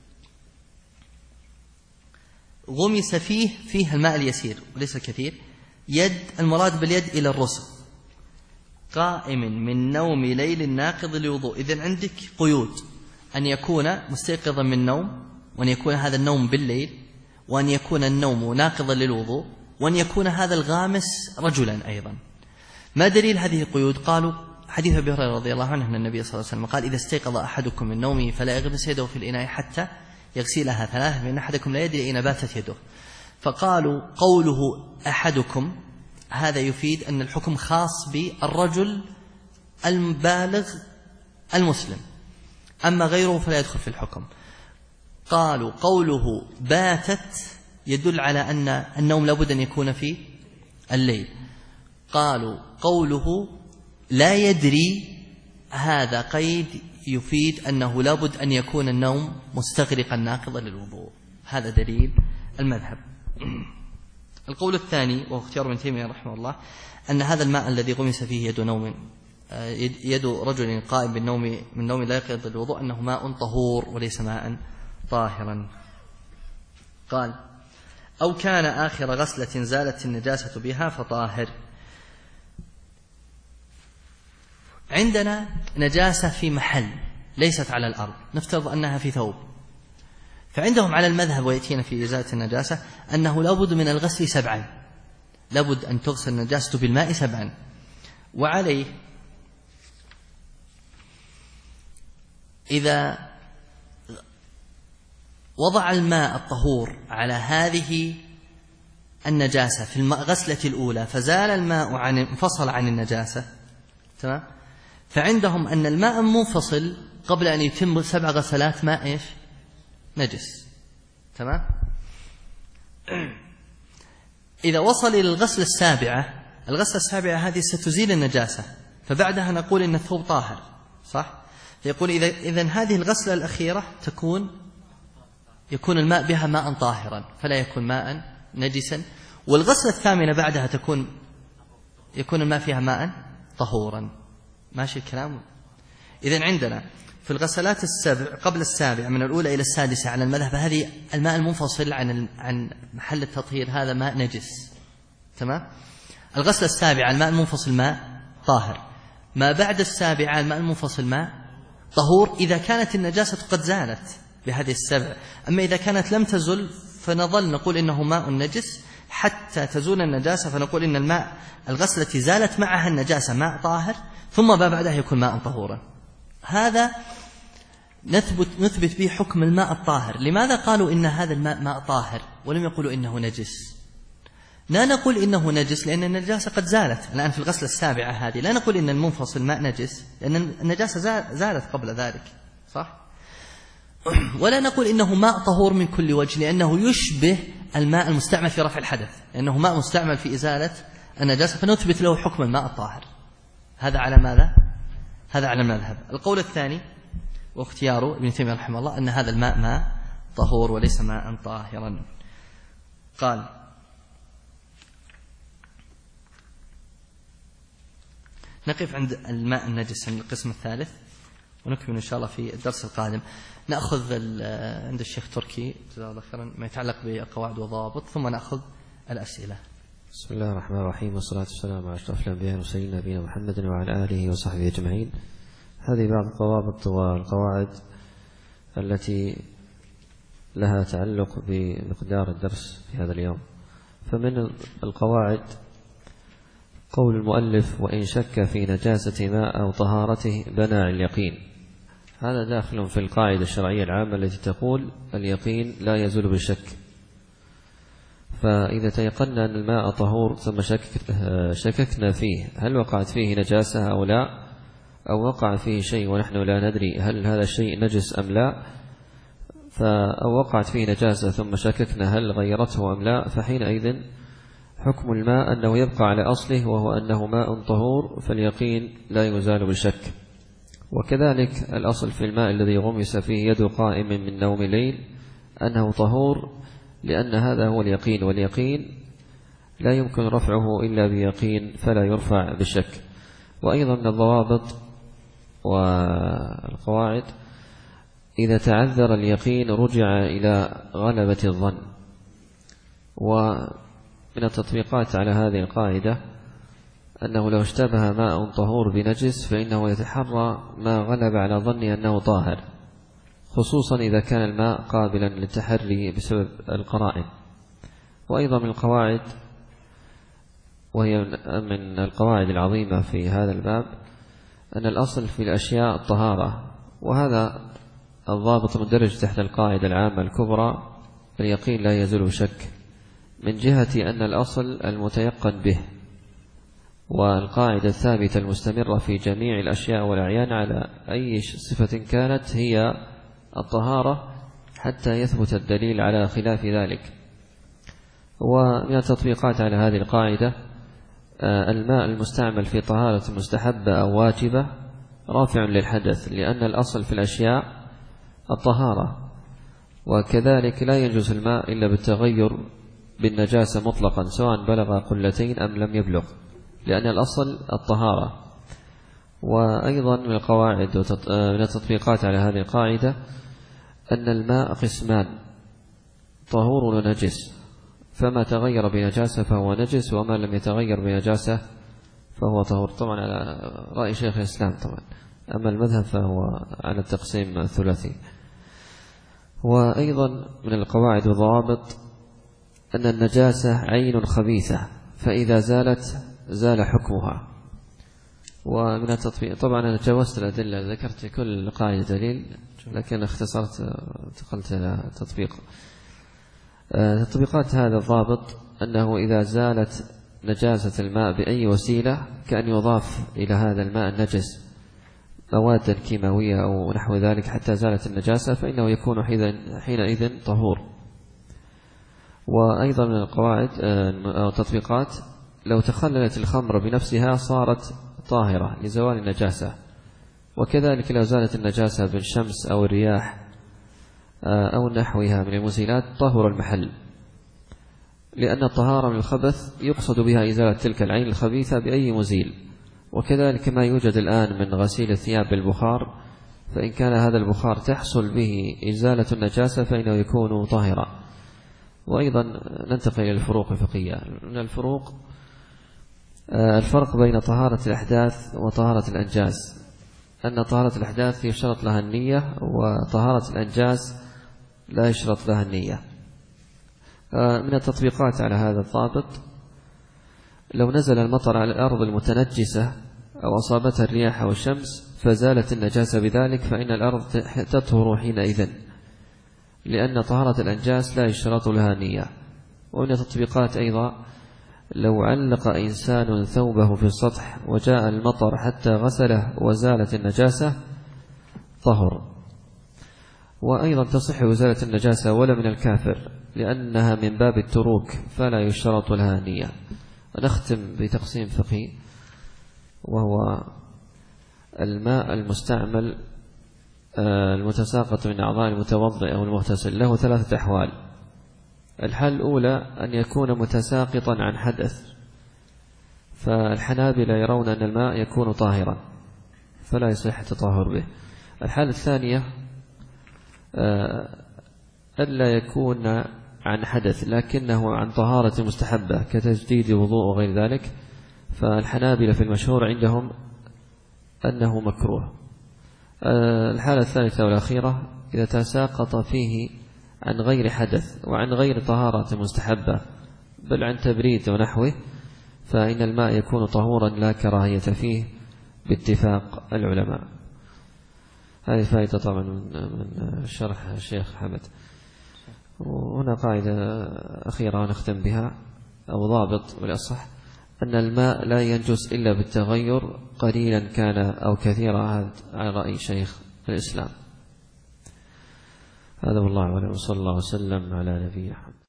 غمس فيه الماء اليسير وليس الكثير. يد المراد باليد إلى الرسغ. قائم من نوم ليل ناقض الوضوء. إذن عندك قيود، أن يكون مستيقظا من نوم، وأن يكون هذا النوم بالليل، وأن يكون النوم ناقضا للوضوء، وأن يكون هذا الغامس رجلا أيضا. ما دليل هذه القيود؟ قالوا حديث أبي هريرة رضي الله عنه أن النبي صلى الله عليه وسلم قال إذا استيقظ أحدكم من نومه فلا يغمس يده في الإناء حتى يغسلها ثلاثة فإن أحدكم لا يدري أين باتت يده. فقالوا قوله أحدكم هذا يفيد أن الحكم خاص بالرجل البالغ المسلم، أما غيره فلا يدخل في الحكم. قالوا قوله باتت يدل على أن النوم لابد أن يكون في الليل. قالوا قوله لا يدري هذا قيد يفيد أنه لابد أن يكون النوم مستغرقا ناقضا للوضوء. هذا دليل المذهب. القول الثاني وهو اختيار ابن تيمية رحمه الله أن هذا الماء الذي غمس فيه يد رجل قائم من نوم لا يقضي الوضوء أنه ماء طهور وليس ماء طاهرا. قال أو كان آخر غسلة زالت النجاسة بها فطاهر. عندنا نجاسة في محل ليست على الأرض، نفترض أنها في ثوب، فعندهم على المذهب ويأتينا في إزالة النجاسة أنه لابد من الغسل 7، لابد أن تغسل النجاسة بالماء 7. وعليه إذا وضع الماء الطهور على هذه النجاسة في الغسلة الأولى فزال الماء انفصل عن النجاسة، تمام، فعندهم أن الماء منفصل قبل أن يتم 7 غسلات ماء إيش؟ نجس. تمام. إذا وصل إلى الغسلة السابعة هذه ستزيل النجاسة، فبعدها نقول إن الثوب طاهر، صح؟ يقول إذن هذه الغسلة الأخيرة يكون الماء بها ماء طاهرا فلا يكون ماء نجسا، والغسلة الثامنة بعدها يكون الماء فيها ماء طهورا. ماشي الكلام؟ إذن عندنا في الغسلات قبل 7 من الأولى إلى 6 على المذهب هذه الماء المنفصل عن محل التطهير هذا ماء نجس، تمام. الغسلة 7 الماء المنفصل ماء طاهر، ما بعد 7 الماء المنفصل ماء طهور إذا كانت النجاسة قد زالت بهذه 7. أما إذا كانت لم تزل فنظل نقول إنه ماء نجس حتى تزول النجاسة، فنقول إن الماء الغسلة زالت معها النجاسة ماء طاهر ثم ما بعدها يكون ماء طهورا. هذا نثبت به حكم الماء الطاهر. لماذا قالوا إن هذا الماء ماء طاهر ولم يقولوا إنه نجس؟ لا نقول إنه نجس لأن النجاسة قد زالت الآن في الغسلة 7 هذه، لا نقول إن المنفصل ماء نجس لأن النجاسة زالت قبل ذلك، صح؟ ولا نقول إنه ماء طهور من كل وجه، لأنه يشبه الماء المستعمل في رفع الحدث، لأنه ماء مستعمل في إزالة النجاسة، فنثبت له حكم الماء الطاهر. هذا على ماذا؟ هذا على المذهب. القول الثاني واختيار ابن تيمية رحمه الله أن هذا الماء ماء طهور وليس ماء طاهرا. قال: نقف عند الماء النجس عند القسم الثالث، ونكمل إن شاء الله في الدرس القادم. نأخذ عند الشيخ تركي جزاه الله خيرا ما يتعلق بالقواعد والضوابط، ثم نأخذ الأسئلة. بسم الله الرحمن الرحيم، والصلاة والسلام على أشرف الأنبياء والمرسلين نبينا محمد وعلى آله وصحبه أجمعين. هذه بعض الضوابط والقواعد التي لها تعلق بمقدار الدرس في هذا اليوم. فمن القواعد قول المؤلف: وإن شك في نجاسة ماء أو طهارته بنى على اليقين. هذا داخل في القاعدة الشرعية العامة التي تقول اليقين لا يزول بالشك. فإذا تيقنا أن الماء طهور ثم شككنا فيه هل وقعت فيه نجاسة أو لا، أو وقع فيه شيء ونحن لا ندري هل هذا الشيء نجس أم لا، أو وقعت فيه نجاسة ثم شككنا هل غيرته أم لا، فحينئذ حكم الماء أنه يبقى على أصله، وهو أنه ماء طهور، فاليقين لا يزال بالشك. وكذلك الأصل في الماء الذي غمس فيه يد قائم من نوم الليل أنه طهور، لأن هذا هو اليقين، واليقين لا يمكن رفعه إلا بيقين فلا يرفع بالشك. وأيضا من الضوابط والقواعد إذا تعذر اليقين رجع إلى غلبة الظن. ومن التطبيقات على هذه القاعدة أنه لو اشتبه ماء طهور بنجس فإنه يتحرى ما غلب على ظنه أنه طاهر، خصوصا إذا كان الماء قابلا للتحري بسبب القرائن. وأيضا من القواعد، وهي من القواعد العظيمة في هذا الباب، أن الأصل في الأشياء الطهارة، وهذا الضابط مندرج تحت القاعدة العامة الكبرى: اليقين لا يزول بشك، من جهة أن الأصل المتيقن به، والقاعدة الثابتة المستمرة في جميع الأشياء والأعيان على أي صفة كانت هي الطهارة حتى يثبت الدليل على خلاف ذلك. ومن التطبيقات على هذه القاعدة الماء المستعمل في طهارة مستحبة أو واجبة رافع للحدث، لأن الأصل في الأشياء الطهارة. وكذلك لا يجوز الماء إلا بالتغير بالنجاسة مطلقا، سواء بلغ قلتين أم لم يبلغ، لأن الأصل الطهارة. وأيضا من القواعد من التطبيقات على هذه القاعدة أن الماء قسمان: طهور ونجس، فما تغير بنجاسة فهو نجس، وما لم يتغير بنجاسة فهو طهور. طبعا على رأي شيخ الإسلام طبعا، أما المذهب فهو على التقسيم الثلاثي. وأيضا من القواعد والضوابط أن النجاسة عين خبيثة، فإذا زالت زال حكمها. ومن التطبيق طبعا أنا تجاوزت الأدلة، ذكرت كل قاعدة دليل، لكن اختصرت انتقلت إلى التطبيق. تطبيقات هذا الضابط أنه إذا زالت نجاسة الماء بأي وسيلة، كأن يضاف إلى هذا الماء النجس مواد كيماوية أو نحو ذلك حتى زالت النجاسة، فإنه يكون حينئذ طهور. وأيضا من القواعد أو التطبيقات لو تخللت الخمر بنفسها صارت طاهرة لزوال النجاسة، وكذلك لو زالت النجاسة بالشمس أو الرياح أو نحوها من المزيلات طهر المحل، لأن الطهارة من الخبث يقصد بها إزالة تلك العين الخبيثة بأي مزيل. وكذلك ما يوجد الآن من غسيل الثياب بالبخار، فإن كان هذا البخار تحصل به إزالة النجاسة فإنه يكون طاهرا. وأيضا ننتقل إلى الفروق الفقهية. من الفرق بين طهارة الأحداث وطهارة الأنجاس، أن طهارة الأحداث يشترط لها النية، وطهارة الأنجاس لا يشترط لها النية. من التطبيقات على هذا الضابط: لو نزل المطر على الأرض المتنجسة أو أصابتها الرياح أو الشمس فزالت النجاسة بذلك، فإن الأرض تطهر حينئذ، لأن طهارة الأنجاس لا يشترط لها نية. ومن التطبيقات أيضا: لو علق إنسان ثوبه في السطح وجاء المطر حتى غسله وزالت النجاسة طهر. وأيضا تصح إزالة النجاسة ولا من الكافر لأنها من باب التروك فلا يشترط لها نية. نختم بتقسيم فقهي، وهو الماء المستعمل المتساقط من أعضاء المتوضئ أو المغتسل له 3 أحوال. الحال الأولى أن يكون متساقطا عن حدث، فالحنابلة يرون أن الماء يكون طاهرا فلا يصح التطهر به. الحالة الثانية ألا يكون عن حدث لكنه عن طهارة مستحبة كتجديد وضوء وغير ذلك، فالحنابلة في المشهور عندهم أنه مكروه. الحالة الثالثة والأخيرة إذا تساقط فيه عن غير حدث وعن غير طهارة مستحبة بل عن تبريد ونحوه، فإن الماء يكون طهورا لا كراهية فيه باتفاق العلماء. هذه فائدة طبعا من شرح الشيخ حمد. وهنا قاعدة أخيرة نختم بها أو ضابط بالأصح، أن الماء لا ينجس إلا بالتغير قليلا كان أو كثيرا على رأي شيخ الإسلام. هذا والله أعلم، وصلى الله وسلم على نبينا محمد.